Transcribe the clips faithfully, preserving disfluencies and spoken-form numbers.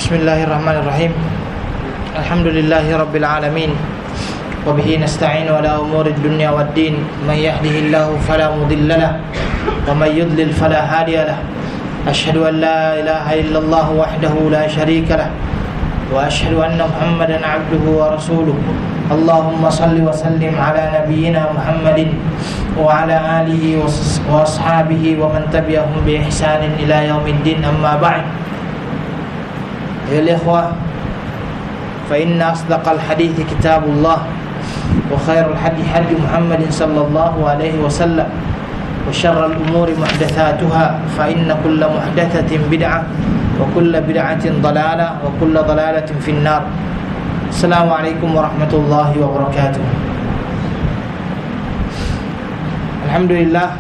Bismillahirrahmanirrahim. Alhamdulillahi rabbil alamin. Wa bihi nasta'inu ala umuri dunya waddin. Man yahdihillahu fala mudilla lahu wa man yudlil fala hadiya lahu. Asyhadu an la ilaha illallah wahdahu la syarika lahu wa asyhadu anna Muhammadan 'abduhu wa rasuluh. Allahumma salli wa sallim ala nabiyyina Muhammadin wa ala alihi wa ashabihi wa man tabi'ahum bi ihsanin ila yaumiddin. Amma ba'd. Ya ikhwah, fa inna asdaqal hadithi kitabullah wa khairul hadi hadi Muhammadin sallallahu alaihi wasallam wa syarrul umuri muhdatsatuha fa inna kulla muhdatsatin bid'ah wa kulla bid'atin dhalalah wa kulla dhalalatin finnar. Assalamualaikum warahmatullahi wabarakatuh. Alhamdulillah,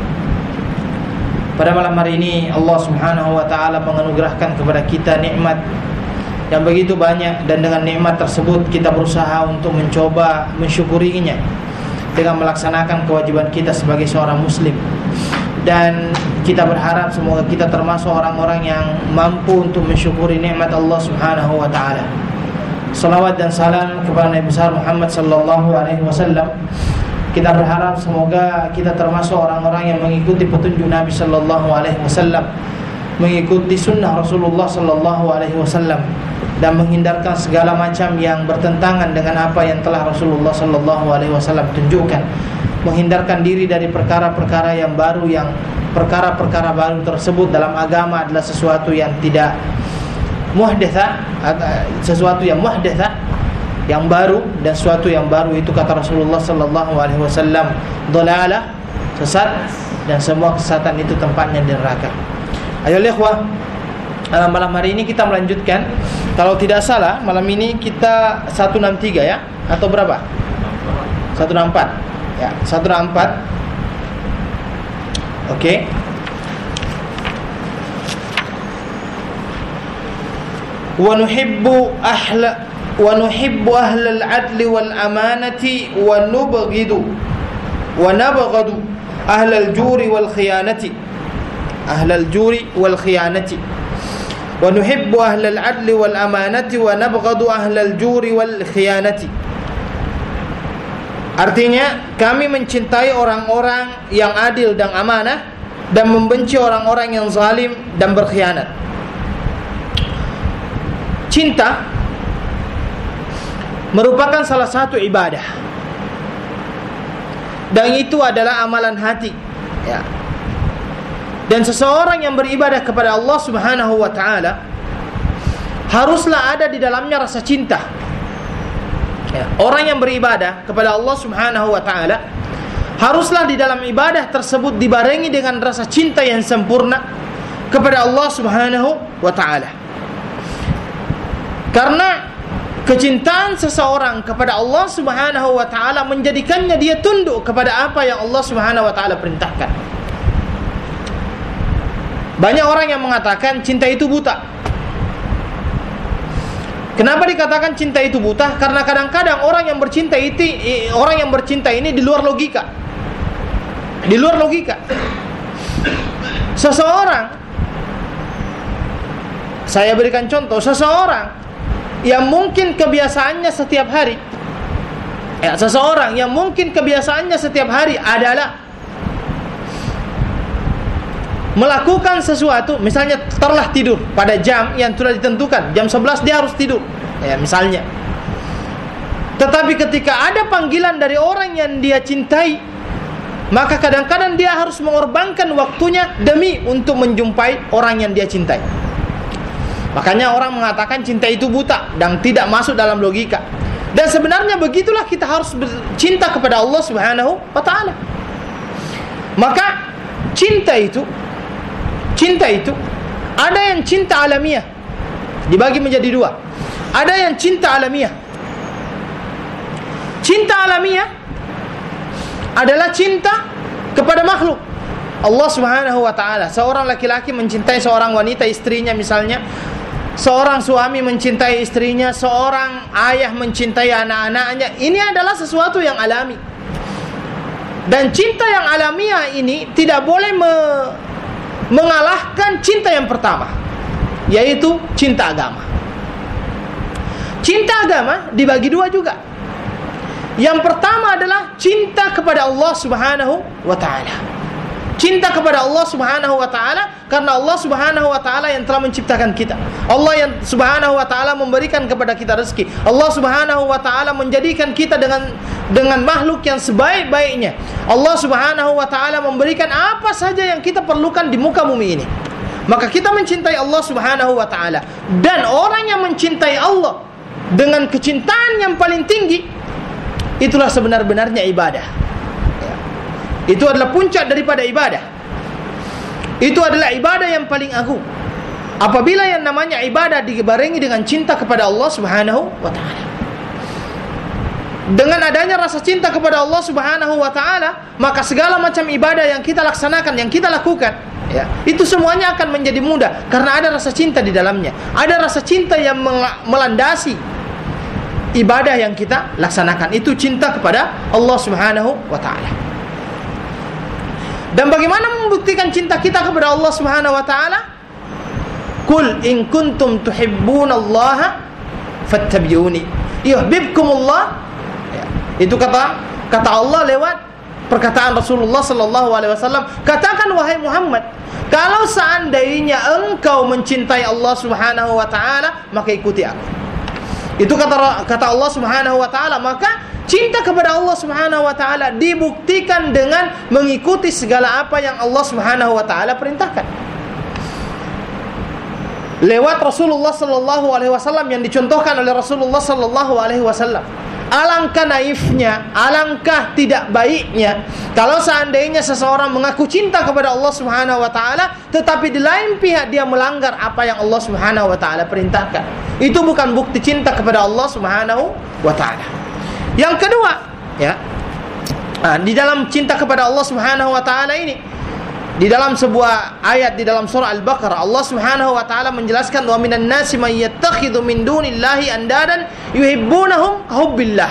pada malam hari ini Allah Subhanahu wa taala menganugerahkan kepada kita nikmat yang begitu banyak, dan dengan nikmat tersebut kita berusaha untuk mencoba mensyukurinya dengan melaksanakan kewajiban kita sebagai seorang muslim. Dan kita berharap semoga kita termasuk orang-orang yang mampu untuk mensyukuri nikmat Allah Subhanahu wa taala. Salawat dan salam kepada Nabi besar Muhammad sallallahu alaihi wasallam. Kita berharap semoga kita termasuk orang-orang yang mengikuti petunjuk Nabi sallallahu alaihi wasallam, mengikuti sunnah Rasulullah sallallahu alaihi wasallam, dan menghindarkan segala macam yang bertentangan dengan apa yang telah Rasulullah sallallahu alaihi wasallam tunjukkan. Menghindarkan diri dari perkara-perkara yang baru, yang perkara-perkara baru tersebut dalam agama adalah sesuatu yang tidak muhdatsah, sesuatu yang muhdatsah, yang baru, dan sesuatu yang baru itu kata Rasulullah sallallahu alaihi wasallam dhalalah, sesat, dan semua kesesatan itu tempatnya di neraka. Ayo ikhwah, malam hari ini kita melanjutkan. Kalau tidak salah malam ini kita seratus enam puluh tiga ya, atau berapa? seratus enam puluh empat. Ya, seratus enam puluh empat. Oke. Wa nuhibbu ahla wa nuhibbu ahlal adli wal amanati wa nubghidu wa nabghadu ahlal juri wal khiyanati ahlal juri wal khiyanati wa nuhibbu ahlal adli wal amanati wa nabghadu ahlal juri wal khiyanati. Artinya, kami mencintai orang-orang yang adil dan amanah, dan membenci orang-orang yang zalim dan berkhianat. Cinta merupakan salah satu ibadah, dan itu adalah amalan hati ya. Dan seseorang yang beribadah kepada Allah Subhanahu wa taala haruslah ada di dalamnya rasa cinta ya. Orang yang beribadah kepada Allah Subhanahu wa taala haruslah di dalam ibadah tersebut dibarengi dengan rasa cinta yang sempurna kepada Allah Subhanahu wa taala. Karena kecintaan seseorang kepada Allah Subhanahu wa taala menjadikannya dia tunduk kepada apa yang Allah Subhanahu wa taala perintahkan. Banyak orang yang mengatakan cinta itu buta. Kenapa dikatakan cinta itu buta? Karena kadang-kadang orang yang bercinta itu orang yang bercinta ini di luar logika. Di luar logika. Seseorang, saya berikan contoh, seseorang yang mungkin kebiasaannya setiap hari ya, seseorang yang mungkin kebiasaannya setiap hari adalah melakukan sesuatu, misalnya telah tidur pada jam yang sudah ditentukan, jam sebelas dia harus tidur ya, misalnya. Tetapi ketika ada panggilan dari orang yang dia cintai, maka kadang-kadang dia harus mengorbankan waktunya demi untuk menjumpai orang yang dia cintai. Makanya orang mengatakan cinta itu buta dan tidak masuk dalam logika. Dan sebenarnya begitulah kita harus cinta kepada Allah Subhanahu wa taala. Maka cinta itu cinta itu ada yang cinta alamiah, dibagi menjadi dua. Ada yang cinta alamiah. Cinta alamiah adalah cinta kepada makhluk Allah Subhanahu wa taala. Seorang laki-laki mencintai seorang wanita, istrinya misalnya. Seorang suami mencintai istrinya, seorang ayah mencintai anak-anaknya. Ini adalah sesuatu yang alami. Dan cinta yang alamiah ini tidak boleh me- mengalahkan cinta yang pertama, yaitu cinta agama. Cinta agama dibagi dua juga. Yang pertama adalah cinta kepada Allah Subhanahu wa ta'ala. Cinta kepada Allah Subhanahu wa ta'ala karena Allah Subhanahu wa ta'ala yang telah menciptakan kita. Allah yang Subhanahu wa ta'ala memberikan kepada kita rezeki. Allah Subhanahu wa ta'ala menjadikan kita dengan dengan makhluk yang sebaik-baiknya. Allah Subhanahu wa ta'ala memberikan apa saja yang kita perlukan di muka bumi ini. Maka kita mencintai Allah Subhanahu wa ta'ala. Dan orang yang mencintai Allah dengan kecintaan yang paling tinggi, itulah sebenar-benarnya ibadah. Itu adalah puncak daripada ibadah. Itu adalah ibadah yang paling agung. Apabila yang namanya ibadah dibarengi dengan cinta kepada Allah Subhanahu wa ta'ala. Dengan adanya rasa cinta kepada Allah Subhanahu wa ta'ala, maka segala macam ibadah yang kita laksanakan, yang kita lakukan, ya, itu semuanya akan menjadi mudah karena ada rasa cinta di dalamnya. Ada rasa cinta yang melandasi ibadah yang kita laksanakan. Itu cinta kepada Allah Subhanahu wa ta'ala. Dan bagaimana membuktikan cinta kita kepada Allah Subhanahu wa ta'ala? Qul in kuntum tuhibbunallaha fattabi'uni yuhibbukumullah. Ya, itu kata kata Allah lewat perkataan Rasulullah sallallahu alaihi wasallam. Katakan wahai Muhammad, kalau seandainya engkau mencintai Allah Subhanahu wa ta'ala, maka ikuti aku. Itu kata kata Allah Subhanahu wa ta'ala. Maka cinta kepada Allah Subhanahu wa ta'ala dibuktikan dengan mengikuti segala apa yang Allah Subhanahu wa ta'ala perintahkan. Lewat Rasulullah sallallahu alaihi wasallam yang dicontohkan oleh Rasulullah sallallahu alaihi wasallam. Alangkah naifnya, alangkah tidak baiknya kalau seandainya seseorang mengaku cinta kepada Allah Subhanahu wa ta'ala, tetapi di lain pihak dia melanggar apa yang Allah Subhanahu wa ta'ala perintahkan. Itu bukan bukti cinta kepada Allah Subhanahu wa ta'ala. Yang kedua, ya, nah, di dalam cinta kepada Allah Subhanahu wa ta'ala ini, di dalam sebuah ayat di dalam surah Al-Baqarah, Allah Subhanahu wa ta'ala menjelaskan, wa minan nasi man yattakhidhu min dunillahi andadan yuhibbunahum kahubbillah.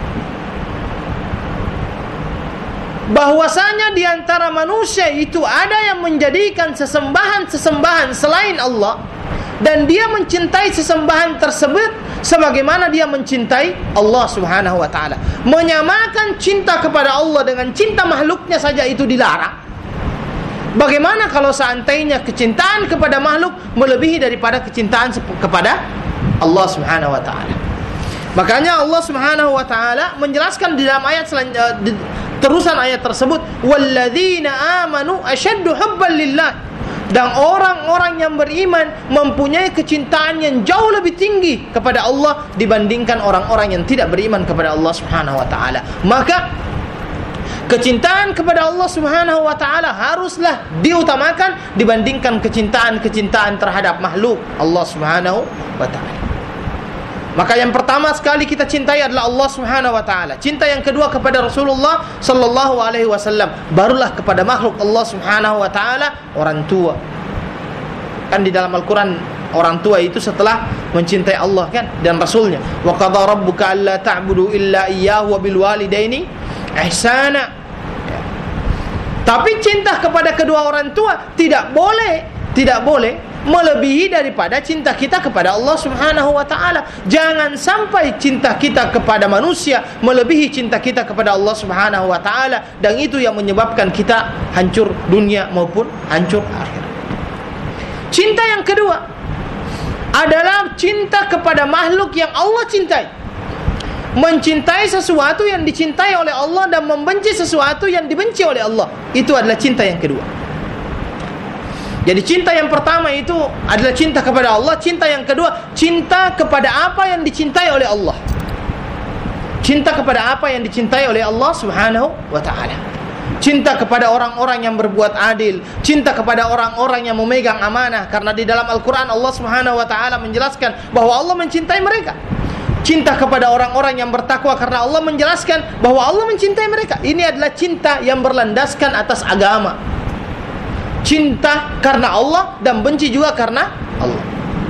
Bahwasanya di antara manusia itu ada yang menjadikan sesembahan-sesembahan selain Allah, dan dia mencintai sesembahan tersebut sebagaimana dia mencintai Allah Subhanahu wa ta'ala. Menyamakan cinta kepada Allah dengan cinta makhluknya saja itu dilarang. Bagaimana kalau seandainya kecintaan kepada makhluk melebihi daripada kecintaan kepada Allah Subhanahu wa ta'ala? Makanya Allah Subhanahu wa ta'ala menjelaskan di dalam ayat selan- terusan ayat tersebut, walladzina amanu asyaddu hubban lillah. Dan orang-orang yang beriman mempunyai kecintaan yang jauh lebih tinggi kepada Allah dibandingkan orang-orang yang tidak beriman kepada Allah Subhanahu wa ta'ala. Maka kecintaan kepada Allah Subhanahu wa ta'ala haruslah diutamakan dibandingkan kecintaan-kecintaan terhadap makhluk Allah Subhanahu wa ta'ala. Maka yang pertama sekali kita cintai adalah Allah Subhanahu wa ta'ala. Cinta yang kedua kepada Rasulullah sallallahu alaihi wasallam. Barulah kepada makhluk Allah Subhanahu wa ta'ala, orang tua. Kan di dalam Al-Quran orang tua itu setelah mencintai Allah kan dan Rasulnya. Wa qadha rabbuka alla ta'budu illa iyyahu wa bil walidaini ihsana. Ya. Tapi cinta kepada kedua orang tua tidak boleh, tidak boleh melebihi daripada cinta kita kepada Allah Subhanahu wa ta'ala. Jangan sampai cinta kita kepada manusia melebihi cinta kita kepada Allah Subhanahu wa ta'ala, dan itu yang menyebabkan kita hancur dunia maupun hancur akhirat. Cinta yang kedua adalah cinta kepada makhluk yang Allah cintai. Mencintai sesuatu yang dicintai oleh Allah dan membenci sesuatu yang dibenci oleh Allah. Itu adalah cinta yang kedua. Jadi cinta yang pertama itu adalah cinta kepada Allah. Cinta yang kedua, cinta kepada apa yang dicintai oleh Allah. Cinta kepada apa yang dicintai oleh Allah Subhanahu wa ta'ala. Cinta kepada orang-orang yang berbuat adil. Cinta kepada orang-orang yang memegang amanah. Karena di dalam Al-Quran Allah Subhanahu wa ta'ala menjelaskan bahwa Allah mencintai mereka. Cinta kepada orang-orang yang bertakwa karena Allah menjelaskan bahwa Allah mencintai mereka. Ini adalah cinta yang berlandaskan atas agama. Cinta karena Allah dan benci juga karena Allah.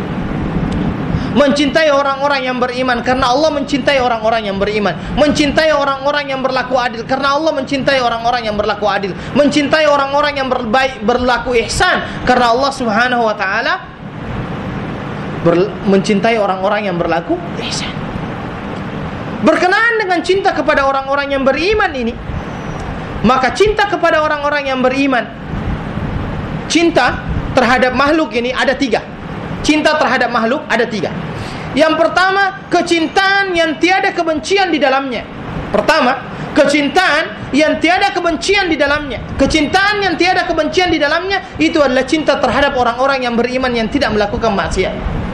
Mencintai orang-orang yang beriman karena Allah mencintai orang-orang yang beriman. Mencintai orang-orang yang berlaku adil karena Allah mencintai orang-orang yang berlaku adil. Mencintai orang-orang yang berbaik, berlaku ihsan karena Allah Subhanahu wa ta'ala mencintai orang-orang yang berlaku ihsan. berkenaan dengan cinta kepada orang-orang yang beriman ini, maka cinta kepada orang-orang yang beriman, cinta terhadap makhluk ini ada tiga. Cinta terhadap makhluk ada tiga. Yang pertama, kecintaan yang tiada kebencian di dalamnya. Pertama, kecintaan yang tiada kebencian di dalamnya. Kecintaan yang tiada kebencian di dalamnya itu adalah cinta terhadap orang-orang yang beriman yang tidak melakukan maksiat.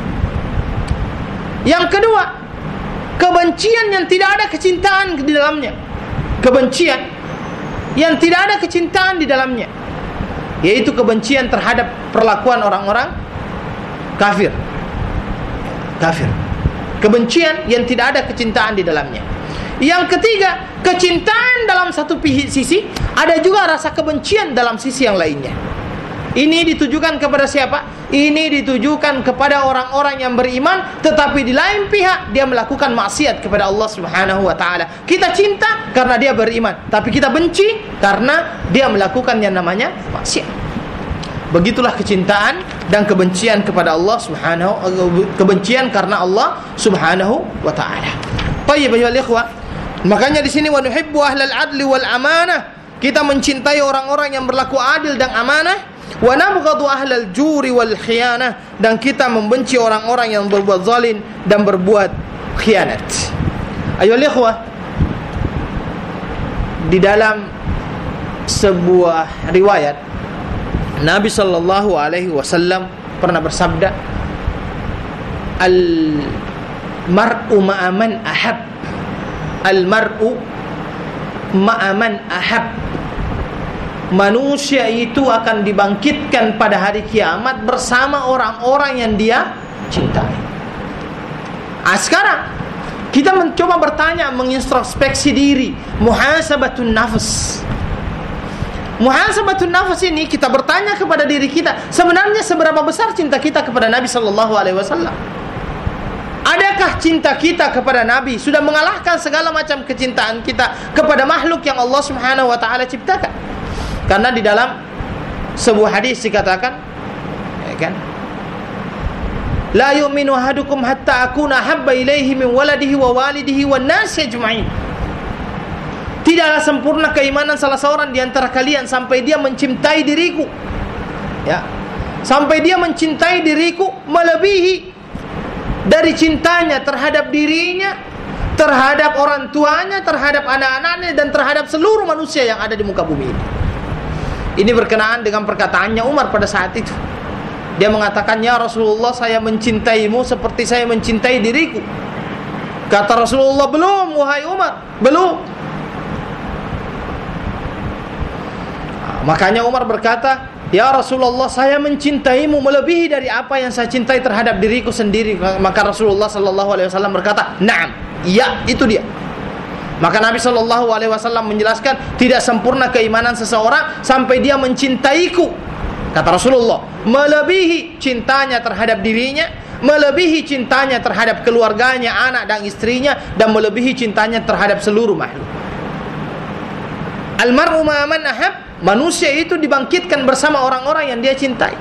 Yang kedua, kebencian yang tidak ada kecintaan di dalamnya. Kebencian yang tidak ada kecintaan di dalamnya, yaitu kebencian terhadap perlakuan orang-orang kafir. Kafir. Kebencian yang tidak ada kecintaan di dalamnya. Yang ketiga, kecintaan dalam satu sisi, ada juga rasa kebencian dalam sisi yang lainnya. Ini ditujukan kepada siapa? Ini ditujukan kepada orang-orang yang beriman, tetapi di lain pihak dia melakukan maksiat kepada Allah Subhanahu wa taala. Kita cinta karena dia beriman, tapi kita benci karena dia melakukan yang namanya maksiat. Begitulah kecintaan dan kebencian kepada Allah Subhanahu, kebencian karena Allah Subhanahu wa taala. Baik, ayyuhal ikhwah, makanya di sini wa nuhibbu ahlal adli wal amanah, kita mencintai orang-orang yang berlaku adil dan amanah. Wa nabghadu ahlal juri wal khiyanah, dan kita membenci orang-orang yang berbuat zalim dan berbuat khianat. Ayyuhal ikhwah, di dalam sebuah riwayat Nabi sallallahu alaihi wasallam pernah bersabda, al mar'u ma'a man ahab, al mar'u ma'a man ahab. Manusia itu akan dibangkitkan pada hari kiamat bersama orang-orang yang dia cintai. Ah, sekarang kita mencoba bertanya, mengintrospeksi diri, muhasabatun nafs. Muhasabatun nafs ini kita bertanya kepada diri kita, sebenarnya seberapa besar cinta kita kepada Nabi sallallahu alaihi wasallam? Adakah cinta kita kepada Nabi sudah mengalahkan segala macam kecintaan kita kepada makhluk yang Allah Subhanahu wa taala ciptakan? Karena di dalam sebuah hadis dikatakan, ya kan, la yu'minu ahadukum hatta akuna habba ilaihi min waladihi wa walidihi wan nasi ajma'in. Tidaklah sempurna keimanan salah seorang di antara kalian sampai dia mencintai diriku, ya, sampai dia mencintai diriku melebihi dari cintanya terhadap dirinya, terhadap orang tuanya, terhadap anak-anaknya, dan terhadap seluruh manusia yang ada di muka bumi ini. Ini berkenaan dengan perkataannya Umar pada saat itu. Dia mengatakan, ya Rasulullah, saya mencintaimu seperti saya mencintai diriku. Kata Rasulullah, belum wahai Umar, belum. Makanya Umar berkata, ya Rasulullah, saya mencintaimu melebihi dari apa yang saya cintai terhadap diriku sendiri. Maka Rasulullah sallallahu alaihi wasallam berkata, na'am, iya, itu dia. Maka Nabi sallallahu alaihi wasallam menjelaskan, tidak sempurna keimanan seseorang sampai dia mencintaiku, kata Rasulullah, melebihi cintanya terhadap dirinya, melebihi cintanya terhadap keluarganya, anak dan istrinya, dan melebihi cintanya terhadap seluruh makhluk. Al-mar'u ma'a man ahab, manusia itu dibangkitkan bersama orang-orang yang dia cintai.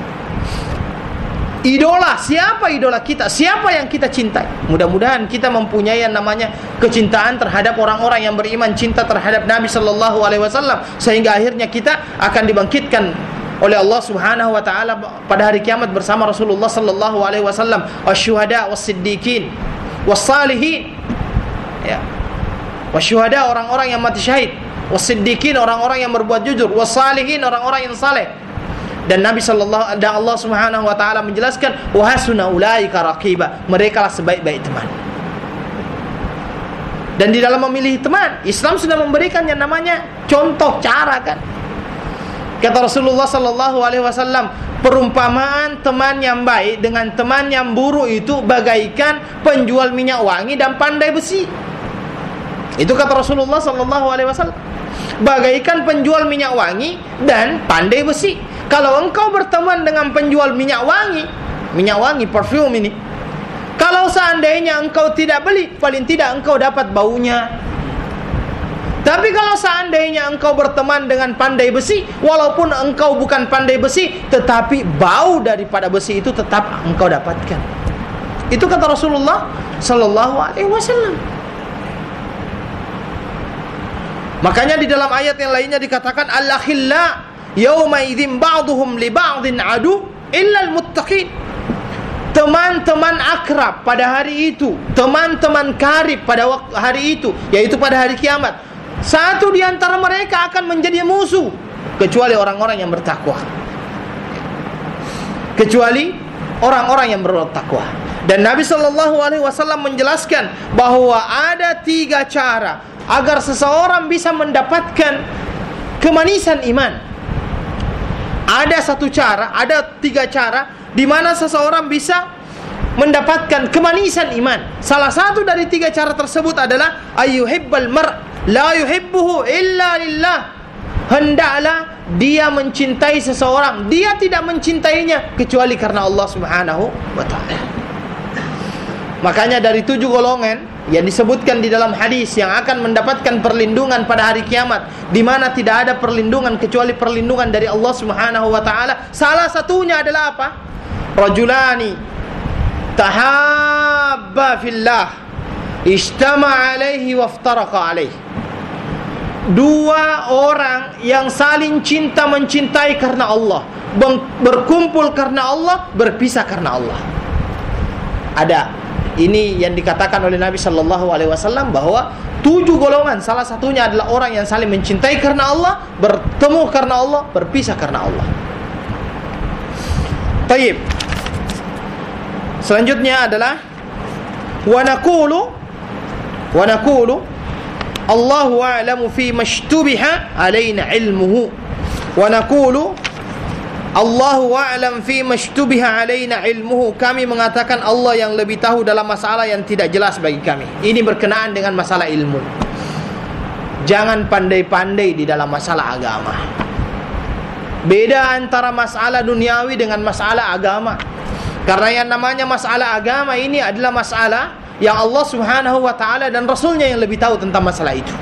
Idola, siapa idola kita? Siapa yang kita cintai? Mudah-mudahan kita mempunyai yang namanya kecintaan terhadap orang-orang yang beriman, cinta terhadap Nabi sallallahu alaihi wasallam, sehingga akhirnya kita akan dibangkitkan oleh Allah Subhanahu wa taala pada hari kiamat bersama Rasulullah sallallahu alaihi wasallam, wasyuhada wassiddiqin wassalihin. Ya. Wasyuhada, orang-orang yang mati syahid, wassiddiqin, orang-orang yang berbuat jujur, wassalihin, orang-orang yang saleh. Dan Nabi sallallahu dan Allah Subhanahu wa taala menjelaskan, wa hasuna ulaika raqiba, merekalah sebaik-baik teman. Dan di dalam memilih teman, Islam sudah memberikan yang namanya contoh cara, kan. Kata Rasulullah sallallahu alaihi wasallam, perumpamaan teman yang baik dengan teman yang buruk itu bagaikan penjual minyak wangi dan pandai besi. Itu kata Rasulullah sallallahu alaihi wasallam. Bagaikan penjual minyak wangi dan pandai besi. Kalau engkau berteman dengan penjual minyak wangi, minyak wangi parfum ini, kalau seandainya engkau tidak beli, paling tidak engkau dapat baunya. Tapi kalau seandainya engkau berteman dengan pandai besi, walaupun engkau bukan pandai besi, tetapi bau daripada besi itu tetap engkau dapatkan. Itu kata Rasulullah sallallahu alaihi wasallam. Makanya di dalam ayat yang lainnya dikatakan al-akhilla yauma idzin ba'dhum li ba'dhin adu illa al-muttaqin. Teman-teman akrab pada hari itu, teman-teman karib pada waktu hari itu, yaitu pada hari kiamat, satu di antara mereka akan menjadi musuh kecuali orang-orang yang bertakwa. Kecuali orang-orang yang bertakwa. Dan Nabi sallallahu alaihi wasallam menjelaskan bahwa ada tiga cara agar seseorang bisa mendapatkan kemanisan iman. Ada satu cara, ada tiga cara di mana seseorang bisa mendapatkan kemanisan iman. Salah satu dari tiga cara tersebut adalah ayyuhibbal mar' la yuhibbuhu illa lillah. Hendaklah dia mencintai seseorang, dia tidak mencintainya kecuali karena Allah Subhanahu wa ta'ala. Makanya dari tujuh golongan yang disebutkan di dalam hadis yang akan mendapatkan perlindungan pada hari kiamat, di mana tidak ada perlindungan kecuali perlindungan dari Allah Subhanahu wa ta'ala, salah satunya adalah apa? Rajulani tahabba fillah ijtama alaihi waftaraqa alaihi. Dua orang yang saling cinta mencintai karena Allah, berkumpul karena Allah, berpisah karena Allah. Ada. Ini yang dikatakan oleh Nabi sallallahu alaihi wasallam bahwa tujuh golongan, salah satunya adalah orang yang saling mencintai karena Allah, bertemu karena Allah, berpisah karena Allah. Tayyib. Selanjutnya adalah wa naqulu wa naqulu Allahu a'lamu fi mashtubiha alaina ilmuhu wa naqulu Allahu a'lam fi mashtubiha alaina ilmuhu. Kami mengatakan Allah yang lebih tahu dalam masalah yang tidak jelas bagi kami. Ini berkenaan dengan masalah ilmu. Jangan pandai-pandai di dalam masalah agama. Beda antara masalah duniawi dengan masalah agama. Karena yang namanya masalah agama ini adalah masalah yang Allah Subhanahu wa ta'ala dan Rasulnya yang lebih tahu tentang masalah itu.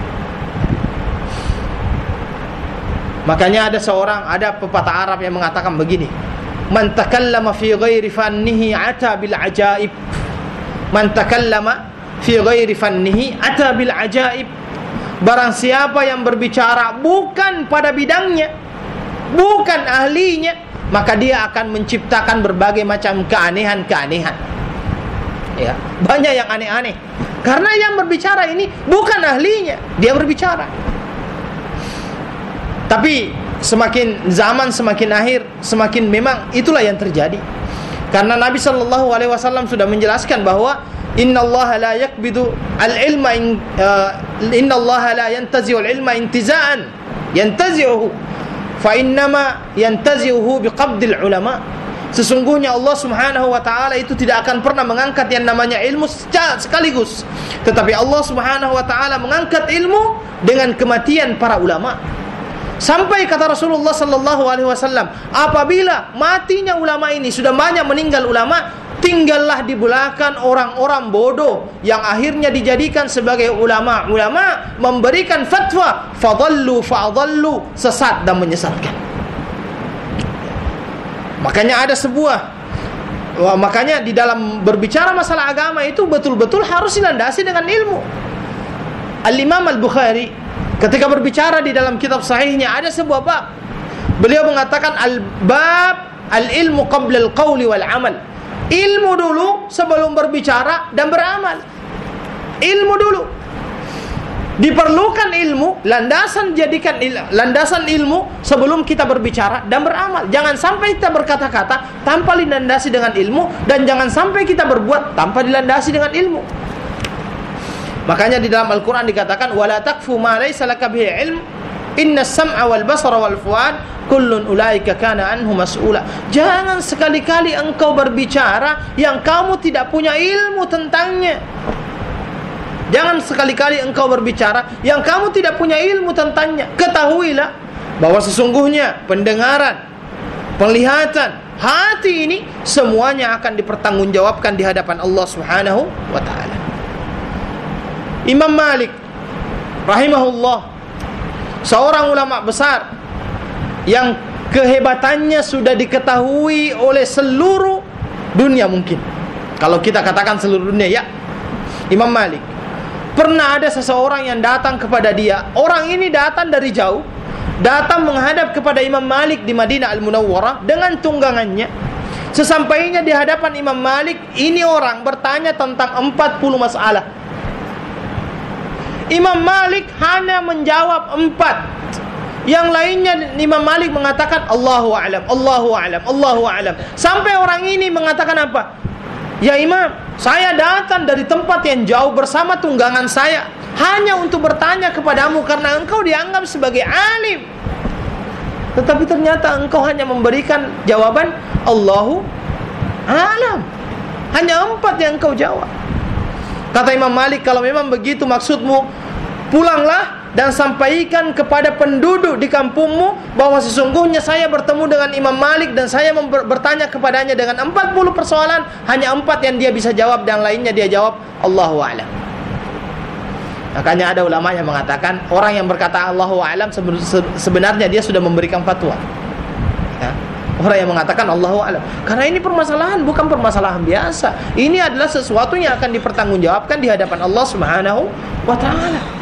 Makanya ada seorang, ada pepatah Arab yang mengatakan begini, man takallama fi ghairi fannihi ata bil ajaib. Man takallama fi ghairi fannihi ata bil ajaib. Barang siapa yang berbicara bukan pada bidangnya, bukan ahlinya, maka dia akan menciptakan berbagai macam keanehan-keanehan. Ya, banyak yang aneh-aneh. Karena yang berbicara ini bukan ahlinya, dia berbicara. Tapi semakin zaman semakin akhir, semakin memang itulah yang terjadi. Karena Nabi sallallahu alaihi wasallam sudah menjelaskan bahwa innallaha la yakbidu al-ilma in, uh, innallaha la yantazi'u al-ilma intiza'an yantazi'uhu fa innama yantazi'uhu biqabdil ulama. Sesungguhnya Allah Subhanahu wa ta'ala itu tidak akan pernah mengangkat yang namanya ilmu sekaligus, tetapi Allah Subhanahu wa ta'ala mengangkat ilmu dengan kematian para ulama. Sampai kata Rasulullah sallallahu alaihi wasallam, apabila matinya ulama ini, sudah banyak meninggal ulama, tinggallah di belakang orang-orang bodoh yang akhirnya dijadikan sebagai ulama-ulama, memberikan fatwa, fadallu fa'adallu, sesat dan menyesatkan. Makanya ada sebuah wah, makanya di dalam berbicara masalah agama itu betul-betul harus dilandasi dengan ilmu. Al-Imam Al-Bukhari ketika berbicara di dalam kitab sahihnya ada sebuah bab. Beliau mengatakan al-bab al-ilmu qabla al-qawli wal-amal. Ilmu dulu sebelum berbicara dan beramal. Ilmu dulu. Diperlukan ilmu, landasan jadikan il, landasan ilmu sebelum kita berbicara dan beramal. Jangan sampai kita berkata-kata tanpa dilandasi dengan ilmu, dan jangan sampai kita berbuat tanpa dilandasi dengan ilmu. Makanya di dalam Al-Quran dikatakan wala taqfu ma laysa laka bihi ilm inna as-sam'a wal basara wal fuad kullun ulaika kana anhu mas'ula. Jangan sekali-kali engkau berbicara yang kamu tidak punya ilmu tentangnya. Jangan sekali-kali engkau berbicara yang kamu tidak punya ilmu tentangnya. Ketahuilah bahwa sesungguhnya pendengaran, penglihatan, hati ini semuanya akan dipertanggungjawabkan di hadapan Allah Subhanahu wa ta'ala. Imam Malik rahimahullah, seorang ulama besar yang kehebatannya sudah diketahui oleh seluruh dunia mungkin. Kalau kita katakan seluruh dunia, ya, Imam Malik Pernah ada seseorang yang datang kepada dia. Orang ini datang dari jauh, datang menghadap kepada Imam Malik di Madinah Al-Munawwarah dengan tunggangannya. Sesampainya di hadapan Imam Malik, ini orang bertanya tentang empat puluh masalah. Imam Malik hanya menjawab empat. Yang lainnya Imam Malik mengatakan Allahu a'lam, Allahu a'lam, Allahu a'lam. Sampai orang ini mengatakan apa? Ya Imam, saya datang dari tempat yang jauh bersama tunggangan saya hanya untuk bertanya kepadamu karena engkau dianggap sebagai alim. Tetapi ternyata engkau hanya memberikan jawaban Allahu a'lam. Hanya empat yang engkau jawab. Kata Imam Malik, kalau memang begitu maksudmu, pulanglah dan sampaikan kepada penduduk di kampungmu bahwa sesungguhnya saya bertemu dengan Imam Malik dan saya member- bertanya kepadanya dengan empat puluh persoalan, hanya empat yang dia bisa jawab dan lainnya dia jawab Allahu a'lam. Makanya ada ulama yang mengatakan orang yang berkata Allahu a'lam sebenarnya dia sudah memberikan fatwa. Ya. Orang yang mengatakan Allahu a'lam, karena ini permasalahan bukan permasalahan biasa. Ini adalah sesuatu yang akan dipertanggungjawabkan di hadapan Allah Subhanahu wa taala.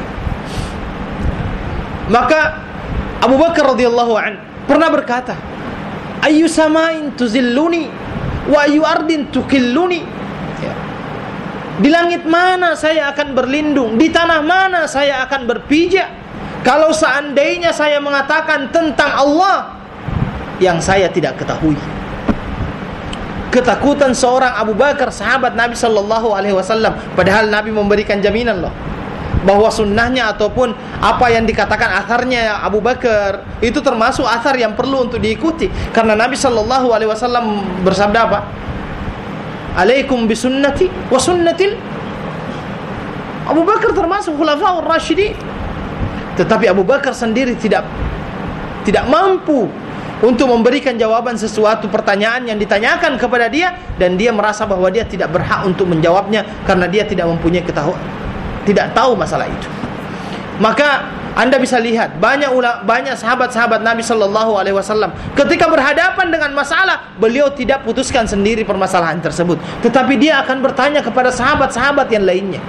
Maka Abu Bakar radhiyallahu an pernah berkata, "Ayyu sama'in tuzilluni wa ayyu ardin tukilluni." Ya. Di langit mana saya akan berlindung, di tanah mana saya akan berpijak, kalau seandainya saya mengatakan tentang Allah yang saya tidak ketahui. Ketakutan seorang Abu Bakar, sahabat Nabi sallallahu alaihi wasallam, padahal Nabi memberikan jaminan loh bahwa sunnahnya ataupun apa yang dikatakan atharnya Abu Bakar itu termasuk athar yang perlu untuk diikuti, karena Nabi sallallahu alaihi wasallam bersabda apa? Alaikum bisunnati wa sunnatil Abu Bakar, termasuk khulafaur rasyidin. Tetapi Abu Bakar sendiri tidak tidak mampu untuk memberikan jawaban sesuatu pertanyaan yang ditanyakan kepada dia, dan dia merasa bahwa dia tidak berhak untuk menjawabnya karena dia tidak mempunyai ketahuan, tidak tahu masalah itu. Maka Anda bisa lihat banyak ulama, banyak sahabat-sahabat Nabi sallallahu alaihi wasallam ketika berhadapan dengan masalah, beliau tidak putuskan sendiri permasalahan tersebut, tetapi dia akan bertanya kepada sahabat-sahabat yang lainnya.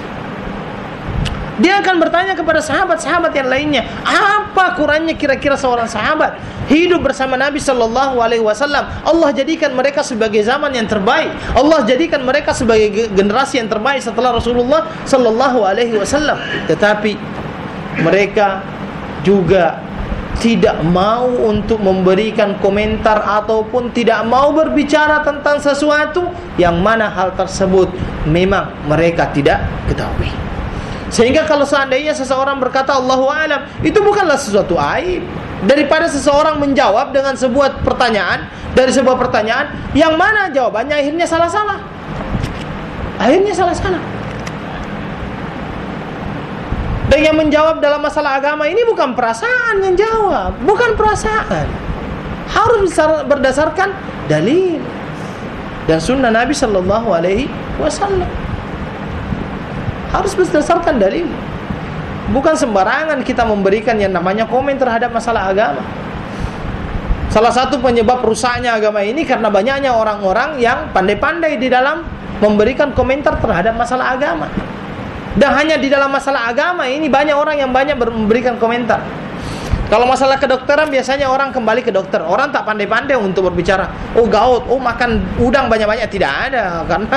Dia akan bertanya kepada sahabat-sahabat yang lainnya, apa kurangnya kira-kira seorang sahabat hidup bersama Nabi sallallahu alaihi wasallam. Allah jadikan mereka sebagai zaman yang terbaik. Allah jadikan mereka sebagai generasi yang terbaik setelah Rasulullah sallallahu alaihi wasallam. Tetapi mereka juga tidak mau untuk memberikan komentar ataupun tidak mau berbicara tentang sesuatu yang mana hal tersebut memang mereka tidak ketahui. Sehingga kalau seandainya seseorang berkata Allahu a'lam, itu bukanlah sesuatu aib. Daripada seseorang menjawab dengan sebuah pertanyaan, dari sebuah pertanyaan yang mana jawabannya akhirnya salah-salah. Akhirnya salah-salah. Dan yang menjawab dalam masalah agama ini bukan perasaan yang jawab, bukan perasaan. Harus berdasarkan dalil dan sunnah Nabi sallallahu alaihi wasallam. Harus berdasarkan dalil. Bukan sembarangan kita memberikan yang namanya komen terhadap masalah agama. Salah satu penyebab rusaknya agama ini karena banyaknya orang-orang yang pandai-pandai di dalam memberikan komentar terhadap masalah agama. Dan hanya di dalam masalah agama ini banyak orang yang banyak memberikan komentar. Kalau masalah kedokteran biasanya orang kembali ke dokter. Orang tak pandai-pandai untuk berbicara, oh gaut, oh makan udang banyak-banyak, tidak ada, karena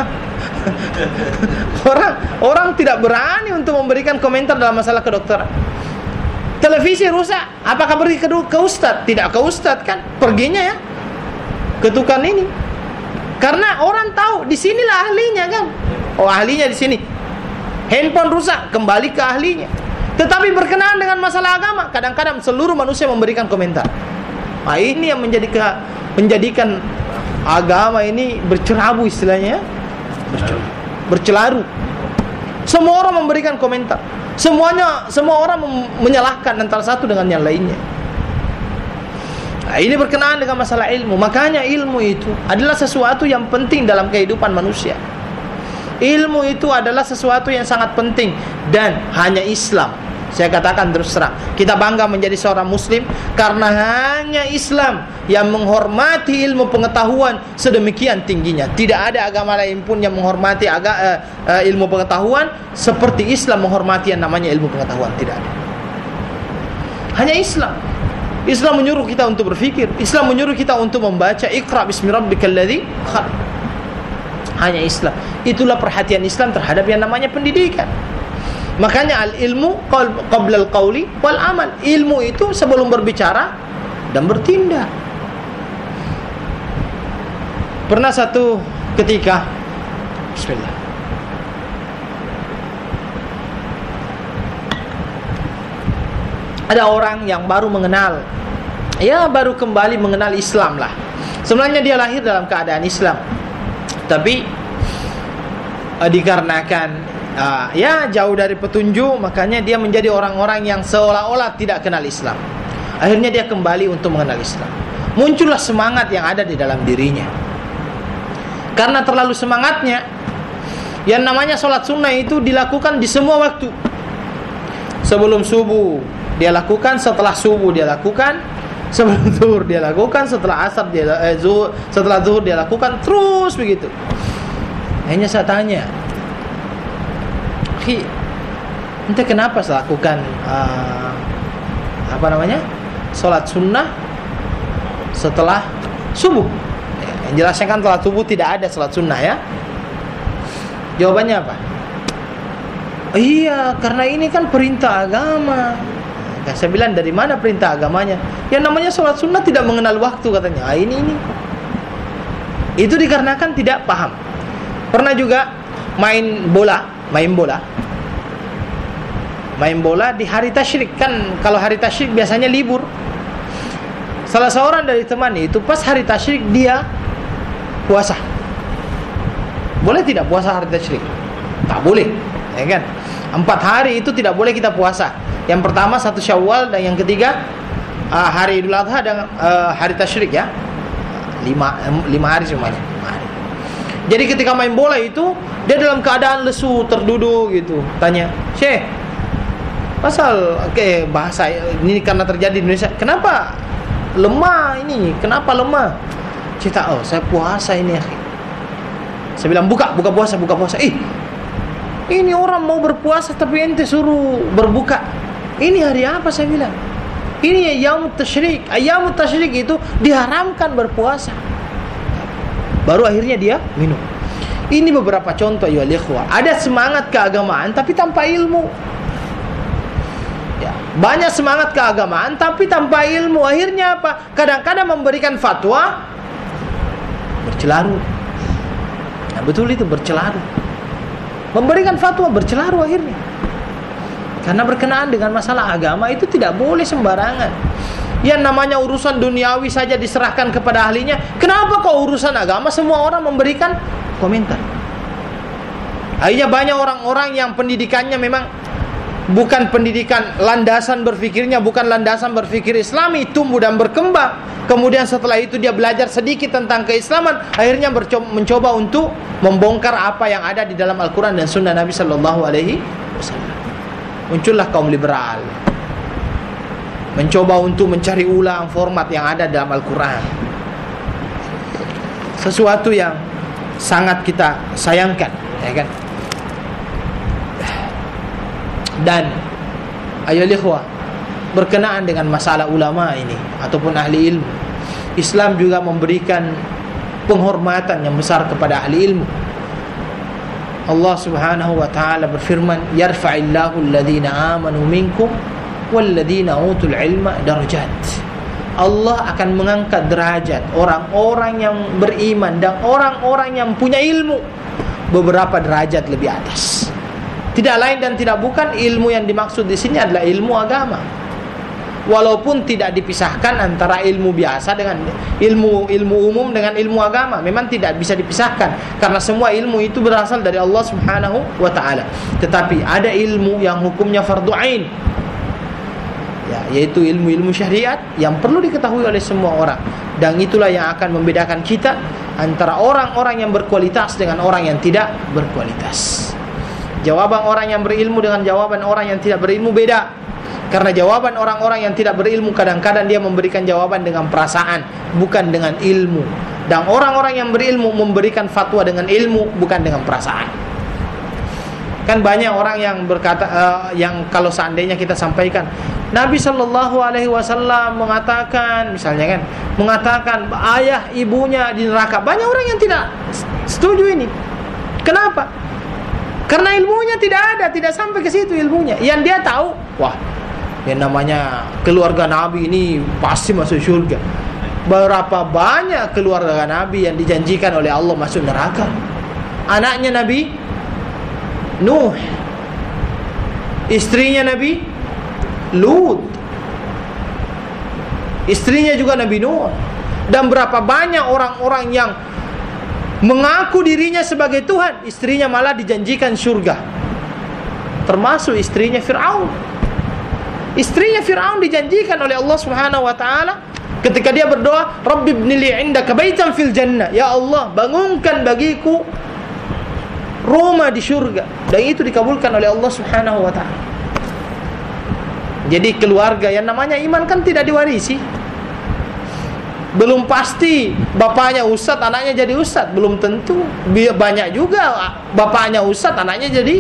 orang orang tidak berani untuk memberikan komentar dalam masalah kedokteran. Televisi rusak, apakah pergi ke, ke ustadz? Tidak ke ustadz kan, perginya ya ke tukang ini. Karena orang tahu di sinilah ahlinya kan. Oh ahlinya di sini. Handphone rusak, kembali ke ahlinya. Tetapi berkenaan dengan masalah agama, kadang-kadang seluruh manusia memberikan komentar. Nah, ini yang menjadi ke, menjadikan agama ini bercerabu istilahnya, bercelaru. bercelaru. Semua orang memberikan komentar. Semuanya, semua orang menyalahkan antara satu dengan yang lainnya. Nah, ini berkenaan dengan masalah ilmu. Makanya ilmu itu adalah sesuatu yang penting dalam kehidupan manusia. Ilmu itu adalah sesuatu yang sangat penting, dan hanya Islam Saya katakan terus terang, kita bangga menjadi seorang muslim karena hanya Islam yang menghormati ilmu pengetahuan sedemikian tingginya. Tidak ada agama lain pun yang menghormati aga, uh, uh, ilmu pengetahuan seperti Islam menghormati yang namanya ilmu pengetahuan. Tidak ada. Hanya Islam. Islam menyuruh kita untuk berfikir. Islam menyuruh kita untuk membaca Iqra bismi rabbikal ladzi khalaq. Hanya Islam. Itulah perhatian Islam terhadap yang namanya pendidikan. Makanya al-ilmu qabla al-qawli wal amal. Ilmu itu sebelum berbicara dan bertindak. Pernah satu ketika, bismillah, ada orang yang baru mengenal, ya baru kembali mengenal Islam lah. Sebenarnya dia lahir dalam keadaan Islam, tapi uh, dikarenakan Uh, ya jauh dari petunjuk, makanya dia menjadi orang-orang yang seolah-olah tidak kenal Islam. Akhirnya dia kembali untuk mengenal Islam. Muncullah semangat yang ada di dalam dirinya. Karena terlalu semangatnya, yang namanya sholat sunnah itu dilakukan di semua waktu. Sebelum subuh dia lakukan, setelah subuh dia lakukan, sebelum zuhur dia lakukan, setelah asar dia eh, zuhur, setelah zuhur dia lakukan, terus begitu. Akhirnya saya tanya, entah kenapa saya lakukan uh, apa namanya sholat sunnah setelah subuh. Yang jelasnya kan setelah subuh tidak ada sholat sunnah ya. Jawabannya apa? Iya, karena ini kan perintah agama. Nah, saya bilang dari mana perintah agamanya? Yang namanya sholat sunnah tidak mengenal waktu katanya. Ah, ini ini. Itu dikarenakan tidak paham. Pernah juga main bola. Main bola Main bola di hari tasyrik. Kan kalau hari tasyrik biasanya libur. Salah seorang dari teman itu pas hari tasyrik dia puasa. Boleh tidak puasa hari tasyrik? Tak boleh, ya kan? Empat hari itu tidak boleh kita puasa. Yang pertama satu Syawal, dan yang ketiga uh, hari Idul Adha dan uh, hari tasyrik ya. Lima, lima hari semuanya. Jadi ketika main bola itu dia dalam keadaan lesu, terduduk gitu. Tanya, "Syekh, pasal okay, bahasa ini karena terjadi di Indonesia, kenapa lemah ini? Kenapa lemah?" Cerita, "Oh, saya puasa ini, akhi." Saya bilang, "Buka, buka puasa, buka puasa." "Ih, ini orang mau berpuasa tapi ente suruh berbuka. Ini hari apa?" Saya bilang. "Ini Ayyamut Tasyrik. Ayyamut Tasyrik itu diharamkan berpuasa." Baru akhirnya dia minum. Ini beberapa contoh ya ikhwah. Ada semangat keagamaan tapi tanpa ilmu. Ya, banyak semangat keagamaan tapi tanpa ilmu. Akhirnya apa? Kadang-kadang memberikan fatwa bercelarut. Nah, betul itu, bercelarut. Memberikan fatwa bercelarut akhirnya. Karena berkenaan dengan masalah agama itu tidak boleh sembarangan. Yang namanya urusan duniawi saja diserahkan kepada ahlinya. Kenapa kok urusan agama semua orang memberikan komentar? Akhirnya banyak orang-orang yang pendidikannya memang bukan pendidikan, landasan berfikirnya bukan landasan berfikir Islami, tumbuh dan berkembang. Kemudian setelah itu dia belajar sedikit tentang keislaman, akhirnya mencoba untuk membongkar apa yang ada di dalam Al-Quran dan Sunnah Nabi Sallallahu Alaihi Wasallam. Muncullah kaum liberal, mencoba untuk mencari ulang format yang ada dalam Al-Quran. Sesuatu yang sangat kita sayangkan, ya kan? Dan ayo ikhwah, berkenaan dengan masalah ulama ini ataupun ahli ilmu, Islam juga memberikan penghormatan yang besar kepada ahli ilmu. Allah Subhanahu wa taala berfirman, "Yarfa'illahu alladhina amanu minkum walladzina utul ilma darajat." Allah akan mengangkat derajat orang-orang yang beriman dan orang-orang yang punya ilmu beberapa derajat lebih atas. Tidak lain dan tidak bukan, ilmu yang dimaksud di sini adalah ilmu agama. Walaupun tidak dipisahkan antara ilmu biasa dengan ilmu ilmu umum dengan ilmu agama, memang tidak bisa dipisahkan karena semua ilmu itu berasal dari Allah Subhanahu wa taala. Tetapi ada ilmu yang hukumnya fardhu ain, ya, yaitu ilmu-ilmu syariat yang perlu diketahui oleh semua orang, dan itulah yang akan membedakan kita antara orang-orang yang berkualitas dengan orang yang tidak berkualitas. Jawaban orang yang berilmu dengan jawaban orang yang tidak berilmu beda. Karena jawaban orang-orang yang tidak berilmu kadang-kadang dia memberikan jawaban dengan perasaan, bukan dengan ilmu. Dan orang-orang yang berilmu memberikan fatwa dengan ilmu, bukan dengan perasaan. Kan banyak orang yang berkata, uh, yang kalau seandainya kita sampaikan, Nabi Shallallahu Alaihi Wasallam mengatakan, misalnya kan, mengatakan ayah ibunya di neraka. Banyak orang yang tidak setuju ini. Kenapa? Karena ilmunya tidak ada, tidak sampai ke situ ilmunya. Yang dia tahu, wah, yang namanya keluarga Nabi ini pasti masuk surga. Berapa banyak keluarga Nabi yang dijanjikan oleh Allah masuk neraka? Anaknya Nabi Nuh, istrinya Nabi Lut, istrinya juga Nabi Nuh. Dan berapa banyak orang-orang yang mengaku dirinya sebagai Tuhan, istrinya malah dijanjikan surga. Termasuk istrinya Fir'aun. Istrinya Fir'aun dijanjikan oleh Allah Subhanahu wa taala ketika dia berdoa, Rabbi ibnili indaka baitan fil jannah. Ya Allah, bangunkan bagiku rumah di surga. Dan itu dikabulkan oleh Allah Subhanahu wa taala. Jadi keluarga yang namanya iman kan tidak diwarisi. Belum pasti bapaknya ustadz, anaknya jadi ustadz. Belum tentu. Banyak juga bapaknya ustadz, anaknya jadi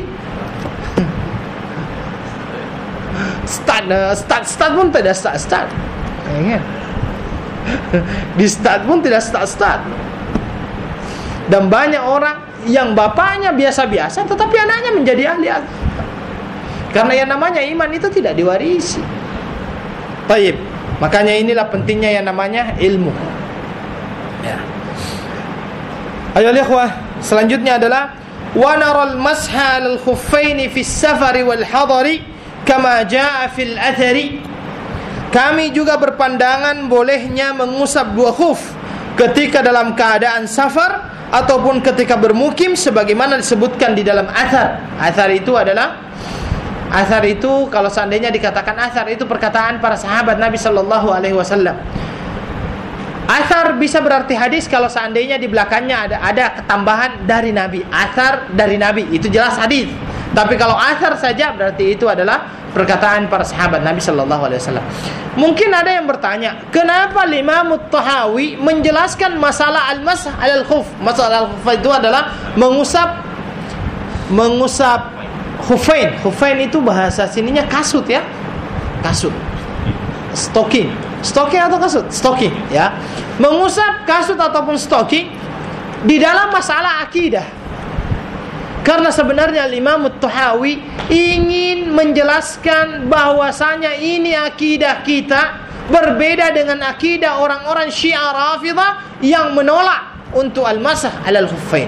Start, start, start pun tidak start, start. Ya, di start pun tidak start, start. Dan banyak orang yang bapaknya biasa-biasa, tetapi anaknya menjadi ahli agama. Karena yang namanya iman itu tidak diwarisi. Baik, makanya inilah pentingnya yang namanya ilmu. Ya. Ayo ikhwah, selanjutnya adalah wa naral masha al khuffaini fi safari wal hadari kama jaa fil athari. Kami juga berpandangan bolehnya mengusap dua khuf ketika dalam keadaan safar ataupun ketika bermukim sebagaimana disebutkan di dalam athar. Athar itu adalah athar itu kalau seandainya dikatakan athar itu perkataan para sahabat Nabi sallallahu alaihi wasallam. Athar bisa berarti hadis kalau seandainya di belakangnya ada ada ketambahan dari Nabi. Athar dari Nabi itu jelas hadis. Tapi kalau athar saja berarti itu adalah perkataan para sahabat Nabi sallallahu alaihi wasallam. Mungkin ada yang bertanya, kenapa Imam At-Tahawi menjelaskan masalah al-masah al-khuf? Masalah al-khuf itu adalah mengusap mengusap khufain. Khufain itu bahasa sininya kasut ya. Kasut. Stocking. Stocking atau kasut? Stocking ya. Mengusap kasut ataupun stocking di dalam masalah akidah. Karena sebenarnya Imam At-Tahawi ingin menjelaskan bahwasanya ini akidah kita berbeda dengan akidah orang-orang Syiah Rafidhah yang menolak untuk al-masah alal khuffain.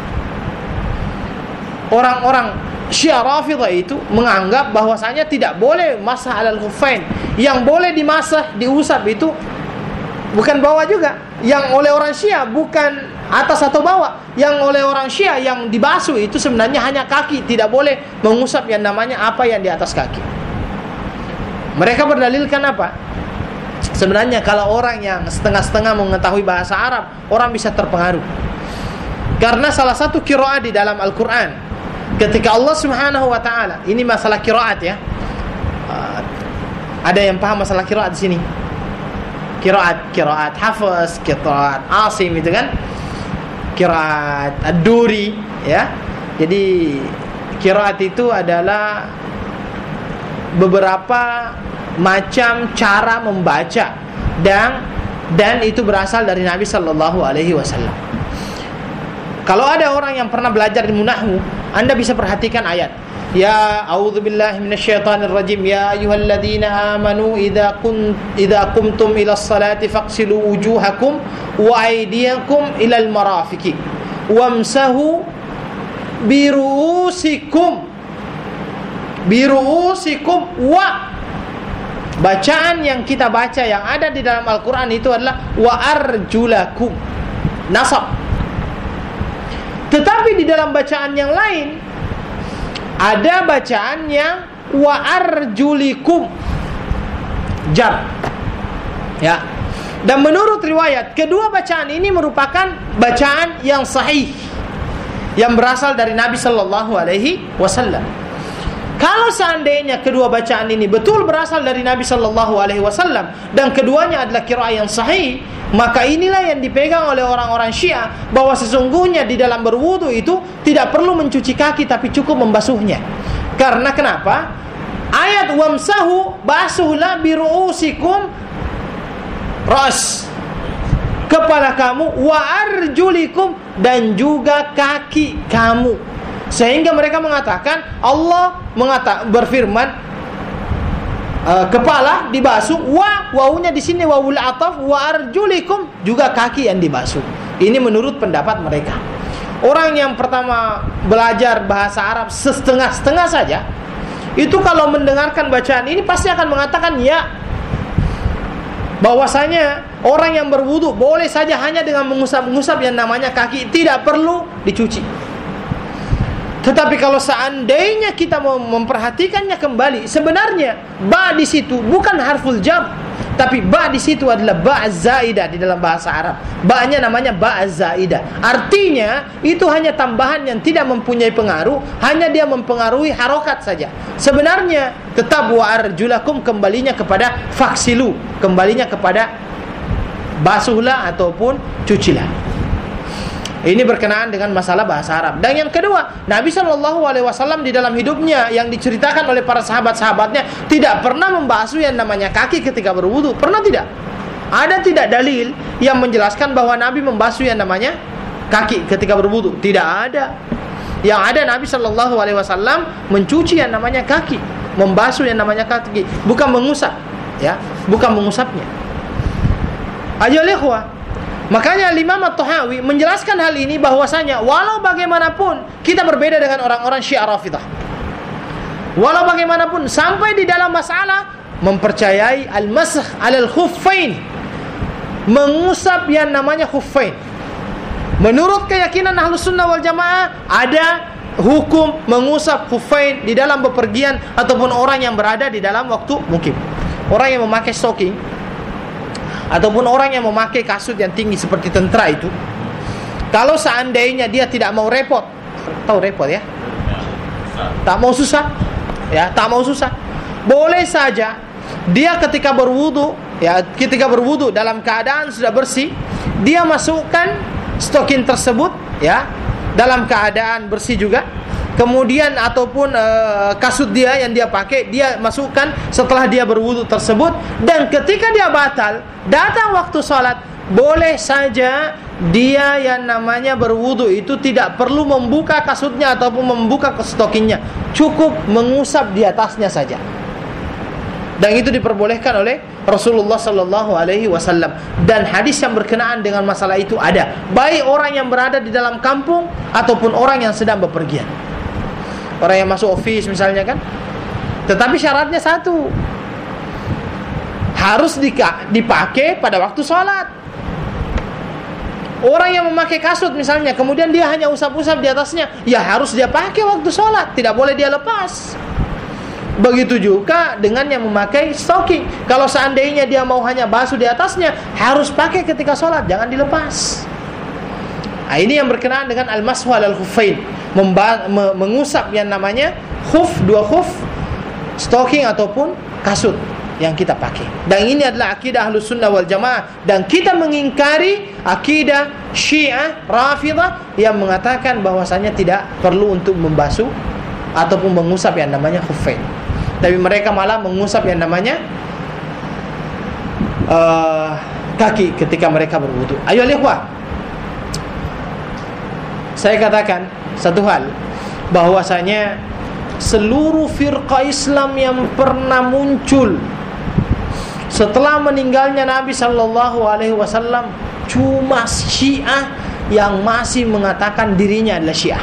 Orang-orang Syiah Rafidhah itu menganggap bahwasanya tidak boleh masah alal khuffain. Yang boleh dimasah, diusap itu bukan bawah juga. Yang oleh orang Syiah bukan atas atau bawah. Yang oleh orang Syiah yang dibasuh itu sebenarnya hanya kaki. Tidak boleh mengusap yang namanya apa yang di atas kaki. Mereka berdalilkan apa? Sebenarnya kalau orang yang setengah-setengah mengetahui bahasa Arab, orang bisa terpengaruh. Karena salah satu qiraat di dalam Al-Quran, ketika Allah Subhanahu wa taala, ini masalah qiraat ya. Uh, ada yang paham masalah qiraat di sini? Qiraat, qiraat Hafs, qiraat Asim itu kan? Qiraat Ad-Duri ya. Jadi qiraat itu adalah beberapa macam cara membaca dan dan itu berasal dari Nabi sallallahu alaihi wasallam. Kalau ada orang yang pernah belajar ilmu nahwu, Anda bisa perhatikan ayat. Ya a'udzubillahi minasyaitonir rajim. Ya ayyuhalladzina amanu idza kun idza qumtum ilas salati faqsilu wujuhakum wa aydiyakum ilal marafiqi wamsahu biruusikum biruusikum wa. Bacaan yang kita baca yang ada di dalam Al-Quran itu adalah wa arjulakum, nasab. Tetapi di dalam bacaan yang lain ada bacaan yang wa arjulikum, jar ya. Dan menurut riwayat kedua bacaan ini merupakan bacaan yang sahih yang berasal dari Nabi sallallahu alaihi wasallam. Kalau seandainya kedua bacaan ini betul berasal dari Nabi Sallallahu Alaihi Wasallam dan keduanya adalah qiraah yang sahih, maka inilah yang dipegang oleh orang-orang Syiah, bahwa sesungguhnya di dalam berwudu itu tidak perlu mencuci kaki tapi cukup membasuhnya. Karena kenapa? Ayat wamsahu, basuhlah biru'usikum, ras, kepala kamu, wa arjulikum, dan juga kaki kamu. Sehingga mereka mengatakan, Allah mengata, berfirman, uh, kepala dibasuh, wa, wawunya di sini wawul ataf, wa arjulikum, juga kaki yang dibasuh. Ini menurut pendapat mereka. Orang yang pertama belajar bahasa Arab setengah-setengah saja, itu kalau mendengarkan bacaan ini pasti akan mengatakan ya, bahwasanya orang yang berwudu boleh saja hanya dengan mengusap-ngusap yang namanya kaki, tidak perlu dicuci. Tetapi kalau seandainya kita mau memperhatikannya kembali, sebenarnya ba di situ bukan harful jar, tapi ba di situ adalah ba zaidah di dalam bahasa Arab. Ba-nya namanya ba zaidah. Artinya itu hanya tambahan yang tidak mempunyai pengaruh, hanya dia mempengaruhi harokat saja. Sebenarnya tetap wa arjulakum kembalinya kepada faksilu, kembalinya kepada basuhlah ataupun cucilah. Ini berkenaan dengan masalah bahasa Arab. Dan yang kedua, Nabi Shallallahu Alaihi Wasallam di dalam hidupnya yang diceritakan oleh para sahabat-sahabatnya tidak pernah membasuh yang namanya kaki ketika berwudu. Pernah tidak? Ada tidak dalil yang menjelaskan bahwa Nabi membasuh yang namanya kaki ketika berwudu? Tidak ada. Yang ada Nabi Shallallahu Alaihi Wasallam mencuci yang namanya kaki, membasuh yang namanya kaki, bukan mengusap, ya, bukan mengusapnya. Ayo ikhwah. Makanya Imam At-Tahawi menjelaskan hal ini bahwasanya walau bagaimanapun kita berbeda dengan orang-orang Syiah Rafidah. Walau bagaimanapun sampai di dalam masalah mempercayai al-masah alal khuffain, mengusap yang namanya khuffain. Menurut keyakinan Ahlus Sunnah wal Jamaah ada hukum mengusap khuffain di dalam bepergian ataupun orang yang berada di dalam waktu mukim. Orang yang memakai stocking ataupun orang yang memakai kasut yang tinggi seperti tentara itu, kalau seandainya dia tidak mau repot, tahu repot ya, tak mau susah, ya tak mau susah, boleh saja dia ketika berwudu, ya ketika berwudu dalam keadaan sudah bersih, dia masukkan stokin tersebut, ya dalam keadaan bersih juga. Kemudian ataupun e, kasut dia yang dia pakai dia masukkan setelah dia berwudu tersebut. Dan ketika dia batal, datang waktu sholat, boleh saja dia yang namanya berwudu itu tidak perlu membuka kasutnya ataupun membuka stokingnya, cukup mengusap di atasnya saja. Dan itu diperbolehkan oleh Rasulullah Sallallahu Alaihi Wasallam. Dan hadis yang berkenaan dengan masalah itu ada, baik orang yang berada di dalam kampung ataupun orang yang sedang bepergian. Orang yang masuk office misalnya kan. Tetapi syaratnya satu, harus dipakai pada waktu sholat. Orang yang memakai kasut misalnya, kemudian dia hanya usap-usap di atasnya, ya harus dia pakai waktu sholat, tidak boleh dia lepas. Begitu juga dengan yang memakai stocking. Kalau seandainya dia mau hanya basuh di atasnya, harus pakai ketika sholat, jangan dilepas. Nah, ini yang berkenaan dengan al-mashu alal khuffain, Memba- me- mengusap yang namanya khuf, dua khuf, stocking ataupun kasut yang kita pakai. Dan ini adalah akidah Ahlus Sunnah wal Jamaah. Dan kita mengingkari akidah Syiah Rafidah yang mengatakan bahwasanya tidak perlu untuk membasuh ataupun mengusap yang namanya khuffain. Tapi mereka malah mengusap yang namanya uh, kaki ketika mereka berwudu. Ayo ikhwah, saya katakan satu hal, bahwasanya seluruh firqah Islam yang pernah muncul setelah meninggalnya Nabi Sallallahu Alaihi Wasallam, cuma Syiah yang masih mengatakan dirinya adalah Syiah.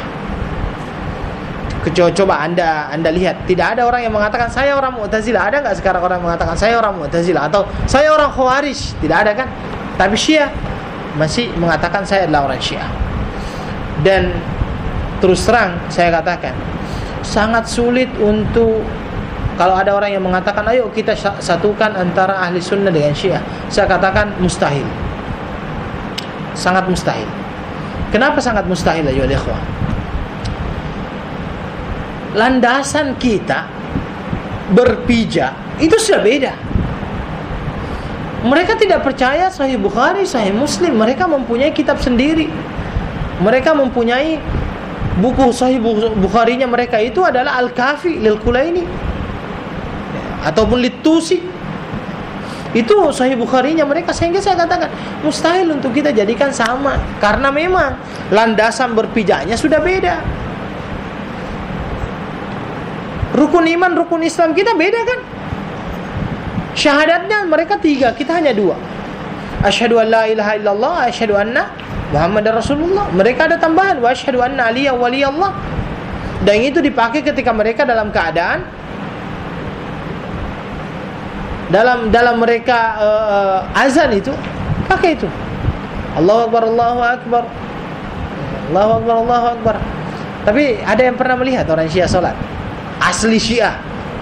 Coba anda anda lihat, tidak ada orang yang mengatakan saya orang Mu'tazilah. Ada nggak sekarang orang mengatakan saya orang Mu'tazilah atau saya orang Khawarij? Tidak ada kan? Tapi Syiah masih mengatakan saya adalah orang Syiah. Dan terus terang saya katakan, sangat sulit untuk, kalau ada orang yang mengatakan ayo kita satukan antara ahli sunnah dengan Syiah, saya katakan mustahil. Sangat mustahil. Kenapa sangat mustahil ayo ikhwah? landasan kita berpijak itu sudah beda. Mereka tidak percaya Sahih Bukhari, Sahih Muslim. Mereka mempunyai kitab sendiri. Mereka mempunyai buku Sahih Bukharinya mereka itu adalah Al-Kafi lil Kulaini ataupun Lit-Tusi. Itu Sahih Bukharinya mereka. Sehingga saya katakan mustahil untuk kita jadikan sama, karena memang landasan berpijaknya sudah beda. Rukun iman, rukun Islam kita beda kan? Syahadatnya mereka tiga, kita hanya dua. Asyhadu an la ilaha illallah, asyhadu anna Muhammadar Rasulullah. Mereka ada tambahan, wa asyhadu anna aliya waliyallah. Dan itu dipakai ketika mereka dalam keadaan dalam dalam mereka uh, azan itu pakai itu. Allahu akbar, Allahu akbar. Allahu akbar, Allahu akbar. Tapi ada yang pernah melihat orang Syiah salat? Asli Syiah.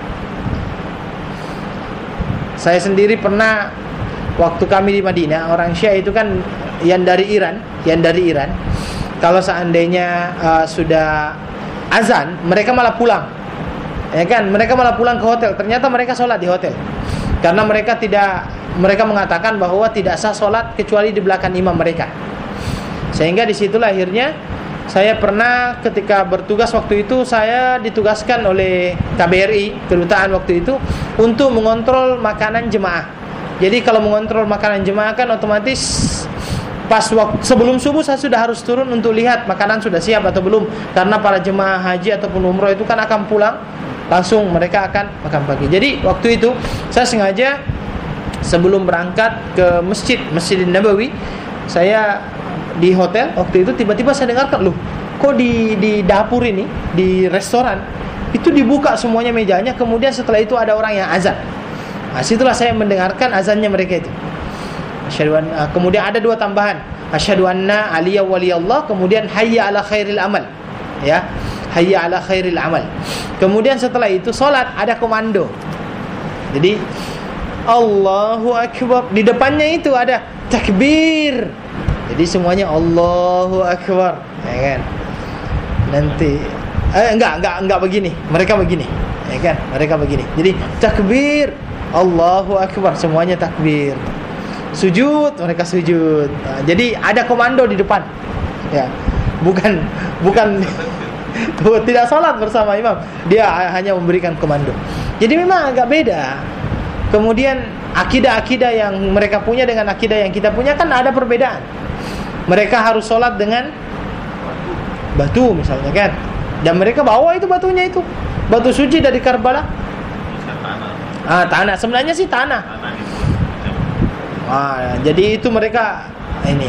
Saya sendiri pernah waktu kami di Madinah, orang Syiah itu kan yang dari Iran, yang dari Iran. Kalau seandainya uh, sudah azan, mereka malah pulang. Ya kan? Mereka malah pulang ke hotel. Ternyata mereka sholat di hotel. Karena mereka tidak mereka mengatakan bahwa tidak sah sholat kecuali di belakang imam mereka. Sehingga disitulah akhirnya saya pernah ketika bertugas waktu itu, saya ditugaskan oleh K B R I, kedutaan waktu itu, untuk mengontrol makanan jemaah. Jadi kalau mengontrol makanan jemaah kan otomatis pas waktu sebelum subuh saya sudah harus turun untuk lihat makanan sudah siap atau belum. Karena para jemaah haji ataupun umroh itu kan akan pulang, langsung mereka akan makan pagi. Jadi waktu itu saya sengaja sebelum berangkat ke masjid, Masjidin Nabawi, saya di hotel waktu itu tiba-tiba saya dengarkan, loh kok di di dapur ini, di restoran itu dibuka semuanya mejanya, kemudian setelah itu ada orang yang azan. Nah, situlah saya mendengarkan azannya mereka itu. Asyhadu an, kemudian ada dua tambahan, asyhadu anna aliya waliyallah, kemudian hayya ala khairil amal. Ya, hayya ala khairil amal. Kemudian setelah itu salat ada komando. Jadi Allahu akbar, di depannya itu ada takbir. Jadi semuanya Allahu akbar, ya kan? Nanti eh, enggak enggak enggak begini. Mereka begini, ya kan? Mereka begini. Jadi takbir, Allahu akbar, semuanya takbir. Sujud, mereka sujud. Nah, jadi ada komando di depan. Ya. Bukan bukan tidak salat bersama imam. Dia hanya memberikan komando. Jadi memang agak beda. Kemudian akidah-akidah yang mereka punya dengan akidah yang kita punya kan ada perbedaan. Mereka harus sholat dengan batu misalnya kan, dan mereka bawa itu batunya itu batu suci dari Karbala. Ah, tanah sebenarnya sih tanah. Ah, jadi itu mereka ini.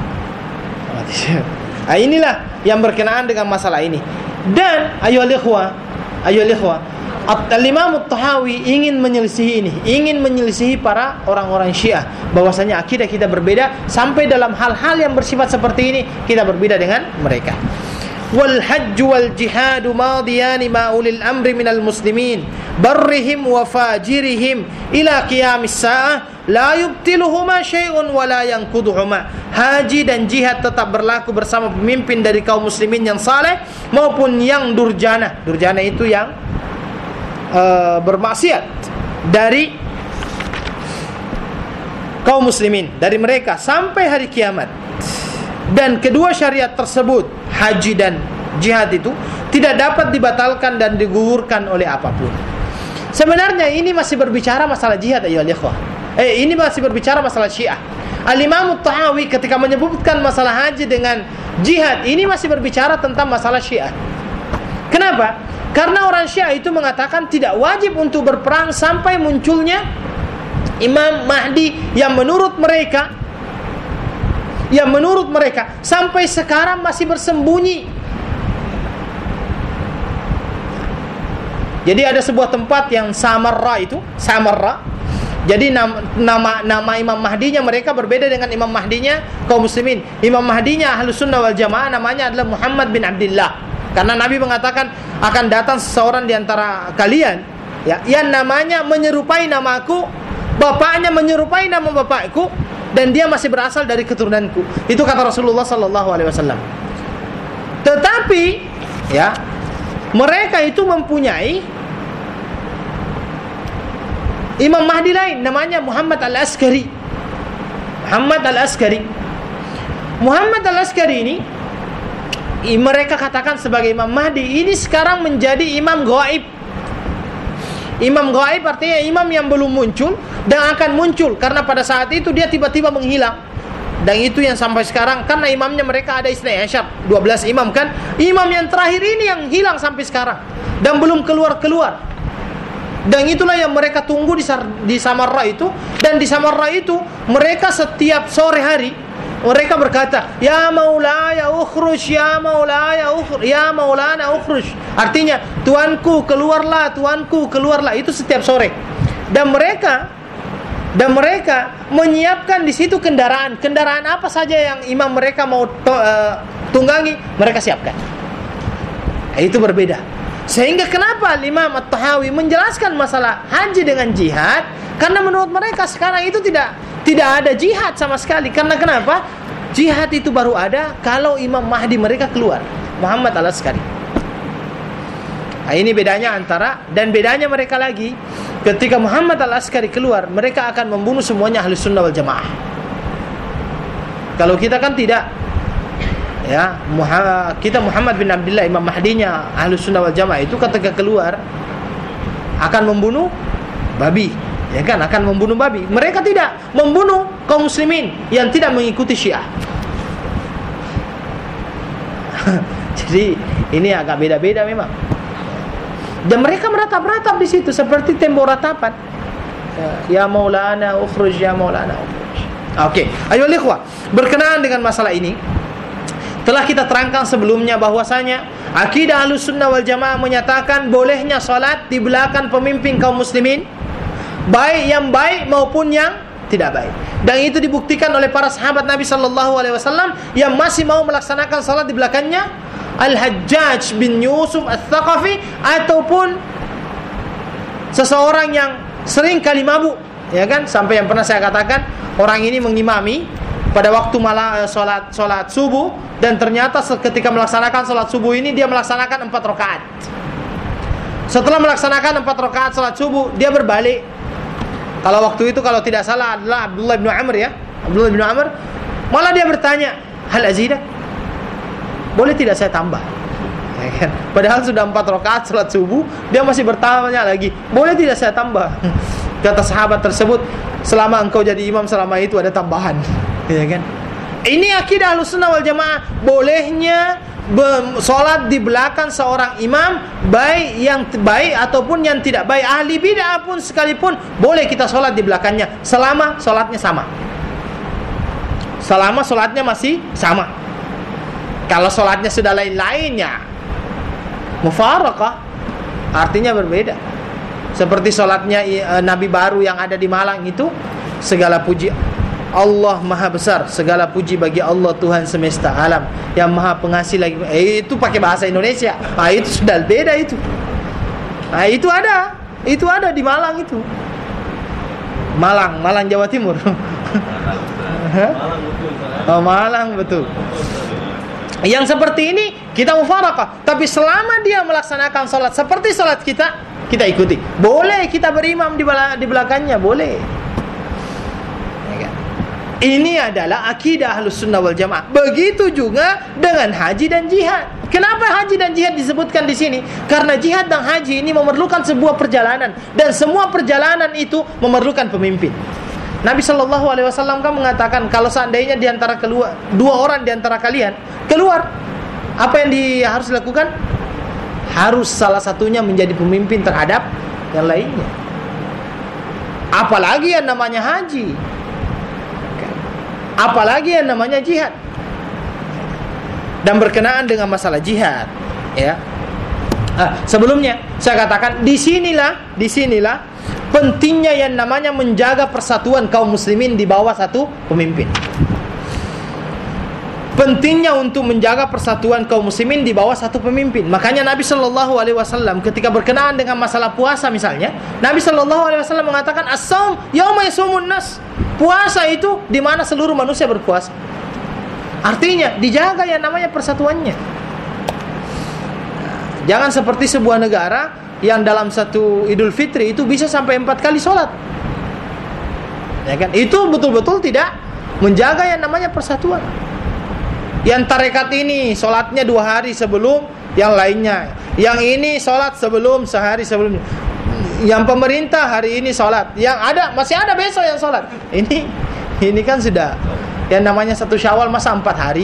Ah, inilah yang berkenaan dengan masalah ini. Dan ayolah ikhwah, ayolah ikhwah, Al-Imam At-Tahawi ingin menyelisihi ini, ingin menyelisihi para orang-orang Syiah, bahwasanya akidah kita berbeda sampai dalam hal-hal yang bersifat seperti ini kita berbeda dengan mereka. Wal hajj wal jihad madiyani ma ulil amri minal muslimin barrihim wa fajirihim ila qiyamis saah la yubtiluhuma syai'un wa la yanquduhuma. Haji dan jihad tetap berlaku bersama pemimpin dari kaum muslimin yang saleh maupun yang durjana. Durjana itu yang Uh, bermaksiat dari kaum muslimin, dari mereka sampai hari kiamat. Dan kedua syariat tersebut, haji dan jihad, itu tidak dapat dibatalkan dan digugurkan oleh apapun. Sebenarnya ini masih berbicara masalah jihad, ayolah ikhwah. Eh, ini masih berbicara masalah Syiah. Al-Imam At-Tahawi ketika menyebutkan masalah haji dengan jihad, ini masih berbicara tentang masalah Syiah. Kenapa? Karena orang Syiah itu mengatakan tidak wajib untuk berperang sampai munculnya Imam Mahdi yang menurut mereka yang menurut mereka sampai sekarang masih bersembunyi. Jadi ada sebuah tempat yang Samarra itu, Samarra. Jadi nama nama, nama Imam Mahdinya mereka berbeda dengan Imam Mahdinya kaum muslimin. Imam Mahdinya Ahlus Sunnah wal Jamaah namanya adalah Muhammad bin Abdullah. Karena Nabi mengatakan akan datang seseorang di antara kalian, ya, yang namanya menyerupai namaku, bapaknya menyerupai nama bapakku, dan dia masih berasal dari keturunanku. Itu kata Rasulullah sallallahu alaihi wasallam. Tetapi, ya, mereka itu mempunyai Imam Mahdi lain, namanya Muhammad Al-Askari. Muhammad Al-Askari. Muhammad Al-Askari ini mereka katakan sebagai Imam Mahdi. Ini sekarang menjadi imam gaib. Imam gaib artinya imam yang belum muncul dan akan muncul, karena pada saat itu dia tiba-tiba menghilang. Dan itu yang sampai sekarang, karena imamnya mereka ada Isnai Asyar, dua belas imam kan. Imam yang terakhir ini yang hilang sampai sekarang dan belum keluar-keluar. Dan itulah yang mereka tunggu di, di Samarra itu. Dan di Samarra itu mereka setiap sore hari mereka berkata, Ya Maulaya ukhruj, Ya Maulaya ukhruj, Ya Maulana ukhruj. Artinya, Tuanku keluarlah, Tuanku keluarlah. Itu setiap sore. Dan mereka Dan mereka menyiapkan di situ kendaraan. Kendaraan apa saja yang imam mereka mau to, uh, tunggangi, mereka siapkan. Itu berbeda. Sehingga kenapa Imam At-Tahawi menjelaskan masalah haji dengan jihad? Karena menurut mereka sekarang itu tidak tidak ada jihad sama sekali. Karena kenapa? Jihad itu baru ada kalau Imam Mahdi mereka keluar, Muhammad Al-Askari. Nah, ini bedanya antara, dan bedanya mereka lagi, ketika Muhammad Al-Askari keluar, mereka akan membunuh semuanya Ahlus Sunnah wal Jamaah. Kalau kita kan tidak. Ya, kita Muhammad bin Abdullah, Imam Mahdinya Ahlus Sunnah wal Jamaah itu ketika keluar akan membunuh babi, ya kan, akan membunuh babi. Mereka tidak membunuh kaum muslimin yang tidak mengikuti Syiah. Jadi ini agak beda-beda memang. Dan mereka meratap-ratap di situ seperti tembok ratapan. Ya Maulana ukhruj, ya Maulana ukhruj. Oke, ayo ikhwah, berkenaan dengan masalah ini telah kita terangkan sebelumnya bahwasanya akidah Ahlus Sunnah wal Jamaah menyatakan bolehnya salat di belakang pemimpin kaum muslimin, baik yang baik maupun yang tidak baik. Dan itu dibuktikan oleh para sahabat Nabi sallallahu alaihi wasallam yang masih mau melaksanakan salat di belakangnya Al-Hajjaj bin Yusuf Al-Thaqafi, ataupun seseorang yang sering kali mabuk, ya kan, sampai yang pernah saya katakan orang ini mengimami pada waktu malam salat salat subuh, dan ternyata ketika melaksanakan salat subuh ini dia melaksanakan empat rakaat. Setelah melaksanakan empat rakaat salat subuh, dia berbalik. Kalau waktu itu kalau tidak salah adalah Abdullah bin Amr, ya, Abdullah bin Amr, malah dia bertanya, hal azidak, boleh tidak saya tambah? Ya kan? Padahal sudah empat rakaat salat subuh, dia masih bertanya lagi, boleh tidak saya tambah? Kata sahabat tersebut, selama engkau jadi imam selama itu ada tambahan. Ya kan? Ini akidah Ahlus Sunnah wal Jamaah, bolehnya salat di belakang seorang imam, baik yang baik ataupun yang tidak baik. Ahli bid'ah pun sekalipun boleh kita salat di belakangnya selama salatnya sama. Selama salatnya masih sama. Kalau salatnya sudah lain-lainnya, mufaraqah, artinya berbeda. Seperti salatnya e, Nabi baru yang ada di Malang itu, segala puji Allah Maha Besar, segala puji bagi Allah Tuhan semesta alam yang Maha Pengasih lagi. Eh, itu pakai bahasa Indonesia. Ah, itu sudah beda itu. Ah, itu ada. Itu ada di Malang itu. Malang, Malang Jawa Timur. Malang betul. Oh, Malang betul. Yang seperti ini kita mufaraqah, tapi selama dia melaksanakan salat seperti salat kita, kita ikuti. Boleh kita berimam di di belakangnya, boleh. Ini adalah akidah Ahlus Sunnah wal Jamaah. Begitu juga dengan haji dan jihad. Kenapa haji dan jihad disebutkan di sini? Karena jihad dan haji ini memerlukan sebuah perjalanan, dan semua perjalanan itu memerlukan pemimpin. Nabi Shallallahu Alaihi Wasallam kan mengatakan, kalau seandainya di antara keluar dua orang di antara kalian keluar, apa yang di, harus dilakukan? Harus salah satunya menjadi pemimpin terhadap yang lainnya. Apalagi yang namanya haji. Apalagi yang namanya jihad. Dan berkenaan dengan masalah jihad, ya. Ah, sebelumnya saya katakan di sinilah, di sinilah pentingnya yang namanya menjaga persatuan kaum muslimin di bawah satu pemimpin. Pentingnya untuk menjaga persatuan kaum muslimin di bawah satu pemimpin. Makanya Nabi Shallallahu Alaihi Wasallam ketika berkenaan dengan masalah puasa misalnya, Nabi Shallallahu Alaihi Wasallam mengatakan as-saum yauma yasumun nas. Puasa itu di mana seluruh manusia berpuasa. Artinya dijaga yang namanya persatuannya. Jangan seperti sebuah negara yang dalam satu Idul Fitri itu bisa sampai empat kali sholat. Ya kan? Itu betul-betul tidak menjaga yang namanya persatuan. Yang tarekat ini sholatnya dua hari sebelum yang lainnya, yang ini sholat sebelum sehari sebelumnya, yang pemerintah hari ini sholat, yang ada masih ada besok yang sholat. Ini ini kan sudah yang namanya satu Syawal masa empat hari.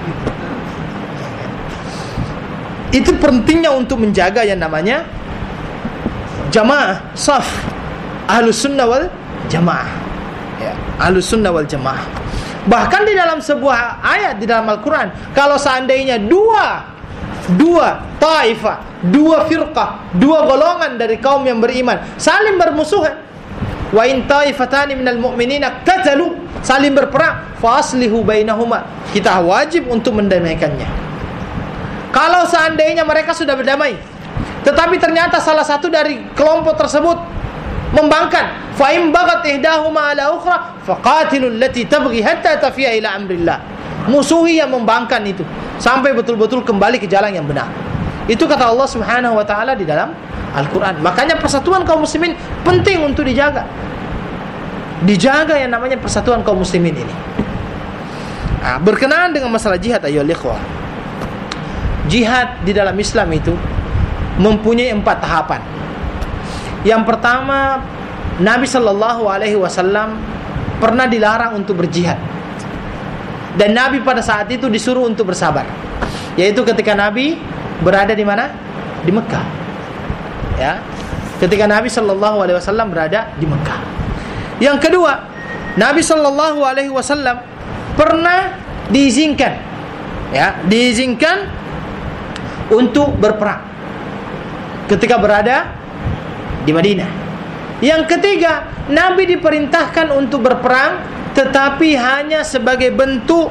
Itu pentingnya untuk menjaga yang namanya jamaah, saf, ahlus sunnah wal jamaah, ya, ahlus sunnah wal jamaah. Bahkan di dalam sebuah ayat di dalam Al-Quran, kalau seandainya dua dua taifah, dua firqah, dua golongan dari kaum yang beriman saling bermusuhan, wa in taifatani minal mu'minina qatalu, saling berperang, fa aslihu bainahuma, kita wajib untuk mendamaikannya. Kalau seandainya mereka sudah berdamai, tetapi ternyata salah satu dari kelompok tersebut membangkang, fa in bagat ihdahuma ala ukhra faqatilul lati tabghi hatta tafiya ila amrillah, musuhi yang membangkang itu sampai betul-betul kembali ke jalan yang benar. Itu kata Allah Subhanahu wa taala di dalam Al-Qur'an. Makanya persatuan kaum muslimin penting untuk dijaga. Dijaga yang namanya persatuan kaum muslimin ini. Nah, berkenaan dengan masalah jihad ayyuhal ikhwah. Jihad di dalam Islam itu mempunyai empat tahapan. Yang pertama, Nabi sallallahu alaihi wasallam pernah dilarang untuk berjihad. Dan Nabi pada saat itu disuruh untuk bersabar. Yaitu ketika Nabi berada di mana? Di Mekah. Ya. Ketika Nabi sallallahu alaihi wasallam berada di Mekah. Yang kedua, Nabi sallallahu alaihi wasallam pernah diizinkan, ya, diizinkan untuk berperang ketika berada di Madinah. Yang ketiga, Nabi diperintahkan untuk berperang, tetapi hanya sebagai bentuk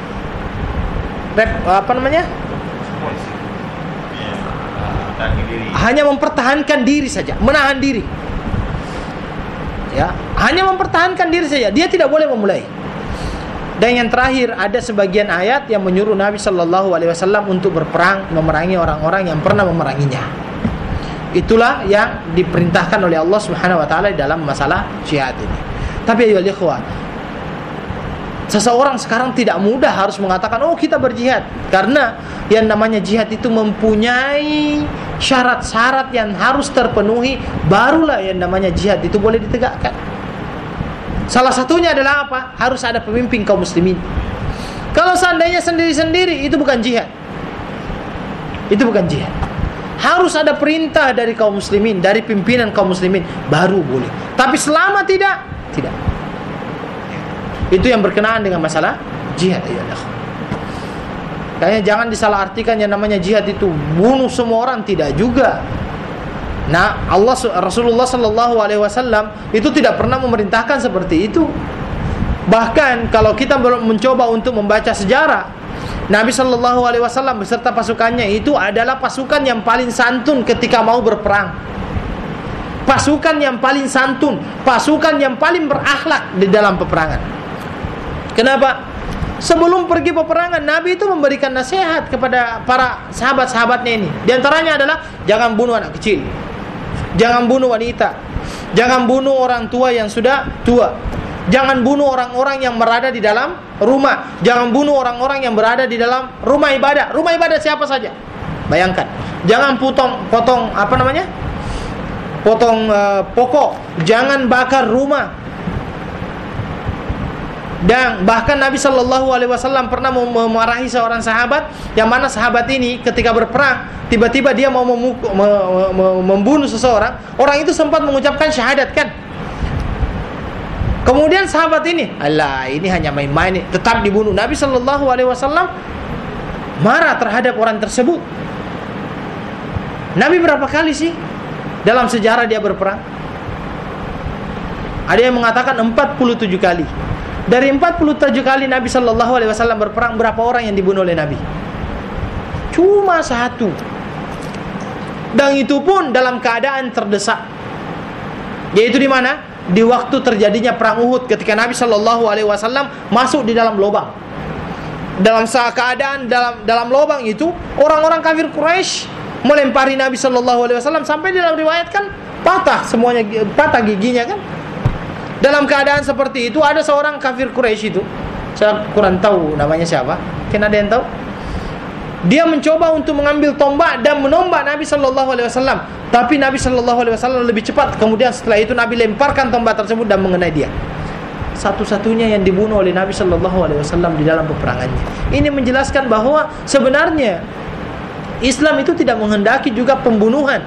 apa namanya? Hanya mempertahankan diri saja, menahan diri. Ya, hanya mempertahankan diri saja. Dia tidak boleh memulai. Dan yang terakhir, ada sebagian ayat yang menyuruh Nabi sallallahu alaihi wasallam untuk berperang, memerangi orang-orang yang pernah memeranginya. Itulah yang diperintahkan oleh Allah Subhanahu wa taala dalam masalah jihad ini. Tapi ayo ikhwah, seseorang sekarang tidak mudah harus mengatakan, "Oh, kita berjihad." Karena yang namanya jihad itu mempunyai syarat-syarat yang harus terpenuhi, barulah yang namanya jihad itu boleh ditegakkan. Salah satunya adalah apa? Harus ada pemimpin kaum muslimin. Kalau seandainya sendiri-sendiri, itu bukan jihad. Itu bukan jihad. Harus ada perintah dari kaum muslimin, dari pimpinan kaum muslimin, baru boleh. Tapi selama tidak, tidak. Itu yang berkenaan dengan masalah jihad. Kayaknya jangan disalahartikan yang namanya jihad itu bunuh semua orang, tidak juga. Nah, Allah Rasulullah sallallahu alaihi wasallam itu tidak pernah memerintahkan seperti itu. Bahkan kalau kita mencoba untuk membaca sejarah, Nabi sallallahu alaihi wasallam beserta pasukannya itu adalah pasukan yang paling santun ketika mau berperang. Pasukan yang paling santun, pasukan yang paling berakhlak di dalam peperangan. Kenapa? Sebelum pergi peperangan, Nabi itu memberikan nasihat kepada para sahabat-sahabatnya ini. Di antaranya adalah jangan bunuh anak kecil, jangan bunuh wanita, jangan bunuh orang tua yang sudah tua, jangan bunuh orang-orang yang berada di dalam rumah, jangan bunuh orang-orang yang berada di dalam rumah ibadah. Rumah ibadah siapa saja? Bayangkan. Jangan potong potong apa namanya? Potong uh, pokok, jangan bakar rumah. Dan bahkan Nabi sallallahu alaihi wasallam pernah memarahi seorang sahabat, yang mana sahabat ini ketika berperang tiba-tiba dia mau memukul, membunuh seseorang. Orang itu sempat mengucapkan syahadat kan. Kemudian sahabat ini, alah ini hanya main-main, tetap dibunuh. Nabi sallallahu alaihi wasallam marah terhadap orang tersebut. Nabi berapa kali sih dalam sejarah dia berperang? Ada yang mengatakan empat puluh tujuh kali. Dari empat puluh tujuh kali Nabi sallallahu alaihi wasallam berperang, berapa orang yang dibunuh oleh Nabi? Cuma satu. Dan itu pun dalam keadaan terdesak. Yaitu di mana? Di waktu terjadinya perang Uhud, ketika Nabi sallallahu alaihi wasallam masuk di dalam lubang. Dalam keadaan dalam dalam lubang itu, orang-orang kafir Quraisy melempari Nabi sallallahu alaihi wasallam sampai dalam riwayat kan patah semuanya, patah giginya kan. Dalam keadaan seperti itu ada seorang kafir Quraisy itu, saya kurang tahu namanya siapa, mungkin ada yang tahu. Dia mencoba untuk mengambil tombak dan menombak Nabi sallallahu alaihi wasallam, tapi Nabi sallallahu alaihi wasallam lebih cepat. Kemudian setelah itu Nabi lemparkan tombak tersebut dan mengenai dia. Satu-satunya yang dibunuh oleh Nabi sallallahu alaihi wasallam di dalam peperangannya. Ini menjelaskan bahwa sebenarnya Islam itu tidak menghendaki juga pembunuhan.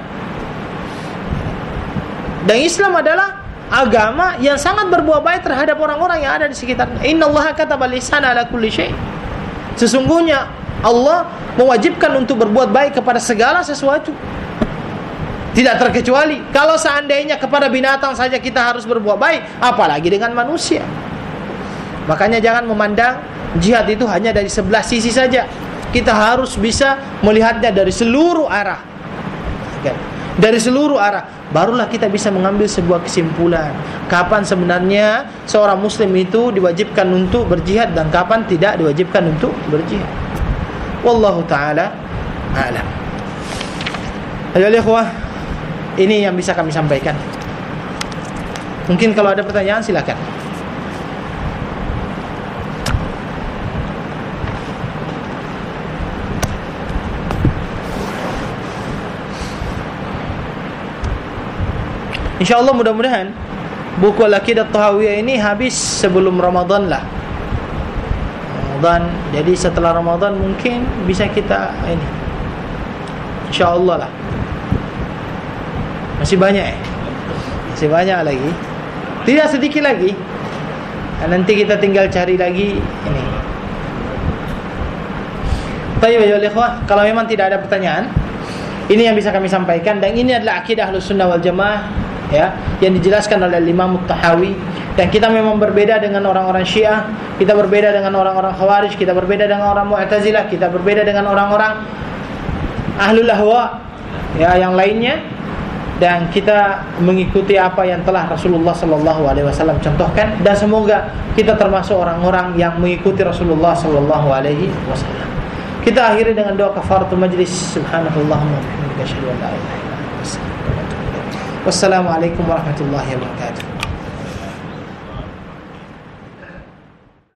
Dan Islam adalah agama yang sangat berbuat baik terhadap orang-orang yang ada di sekitarnya. Innallaha kataba al-ihsana ala kulli syai'. Sesungguhnya Allah mewajibkan untuk berbuat baik kepada segala sesuatu, tidak terkecuali. Kalau seandainya kepada binatang saja kita harus berbuat baik, apalagi dengan manusia. Makanya jangan memandang jihad itu hanya dari sebelah sisi saja. Kita harus bisa melihatnya dari seluruh arah. Dari seluruh arah, barulah kita bisa mengambil sebuah kesimpulan kapan sebenarnya seorang muslim itu diwajibkan untuk berjihad dan kapan tidak diwajibkan untuk berjihad. Wallahu ta'ala a'lam. Ayo ikhwah, ini yang bisa kami sampaikan. Mungkin kalau ada pertanyaan silakan. InsyaAllah mudah-mudahan buku Al-Aqidah Tahawiyah ini habis sebelum Ramadan lah. Ramadan, jadi setelah Ramadan mungkin bisa kita ini, InsyaAllah lah. Masih banyak eh Masih banyak lagi, tidak sedikit lagi. Nanti kita tinggal cari lagi ini. Baik ya ikhwah, kalau memang tidak ada pertanyaan, ini yang bisa kami sampaikan. Dan ini adalah akidah Ahlussunnah wal Jamaah, ya, yang dijelaskan oleh Imam At-Tahawi. Dan kita memang berbeda dengan orang-orang Syiah, kita berbeda dengan orang-orang Khawarij, kita berbeda dengan orang Mu'tazilah, kita berbeda dengan orang-orang Ahlul Ahwa, ya, yang lainnya. Dan kita mengikuti apa yang telah Rasulullah sallallahu alaihi wasallam contohkan, dan semoga kita termasuk orang-orang yang mengikuti Rasulullah sallallahu alaihi wasallam. Kita akhiri dengan doa kafaratul majlis. Subhanallahumma wa bihamdika asyhadu an la ilaha illa anta astaghfiruka wa atubu ilaik. Wassalamualaikum warahmatullahi wabarakatuh.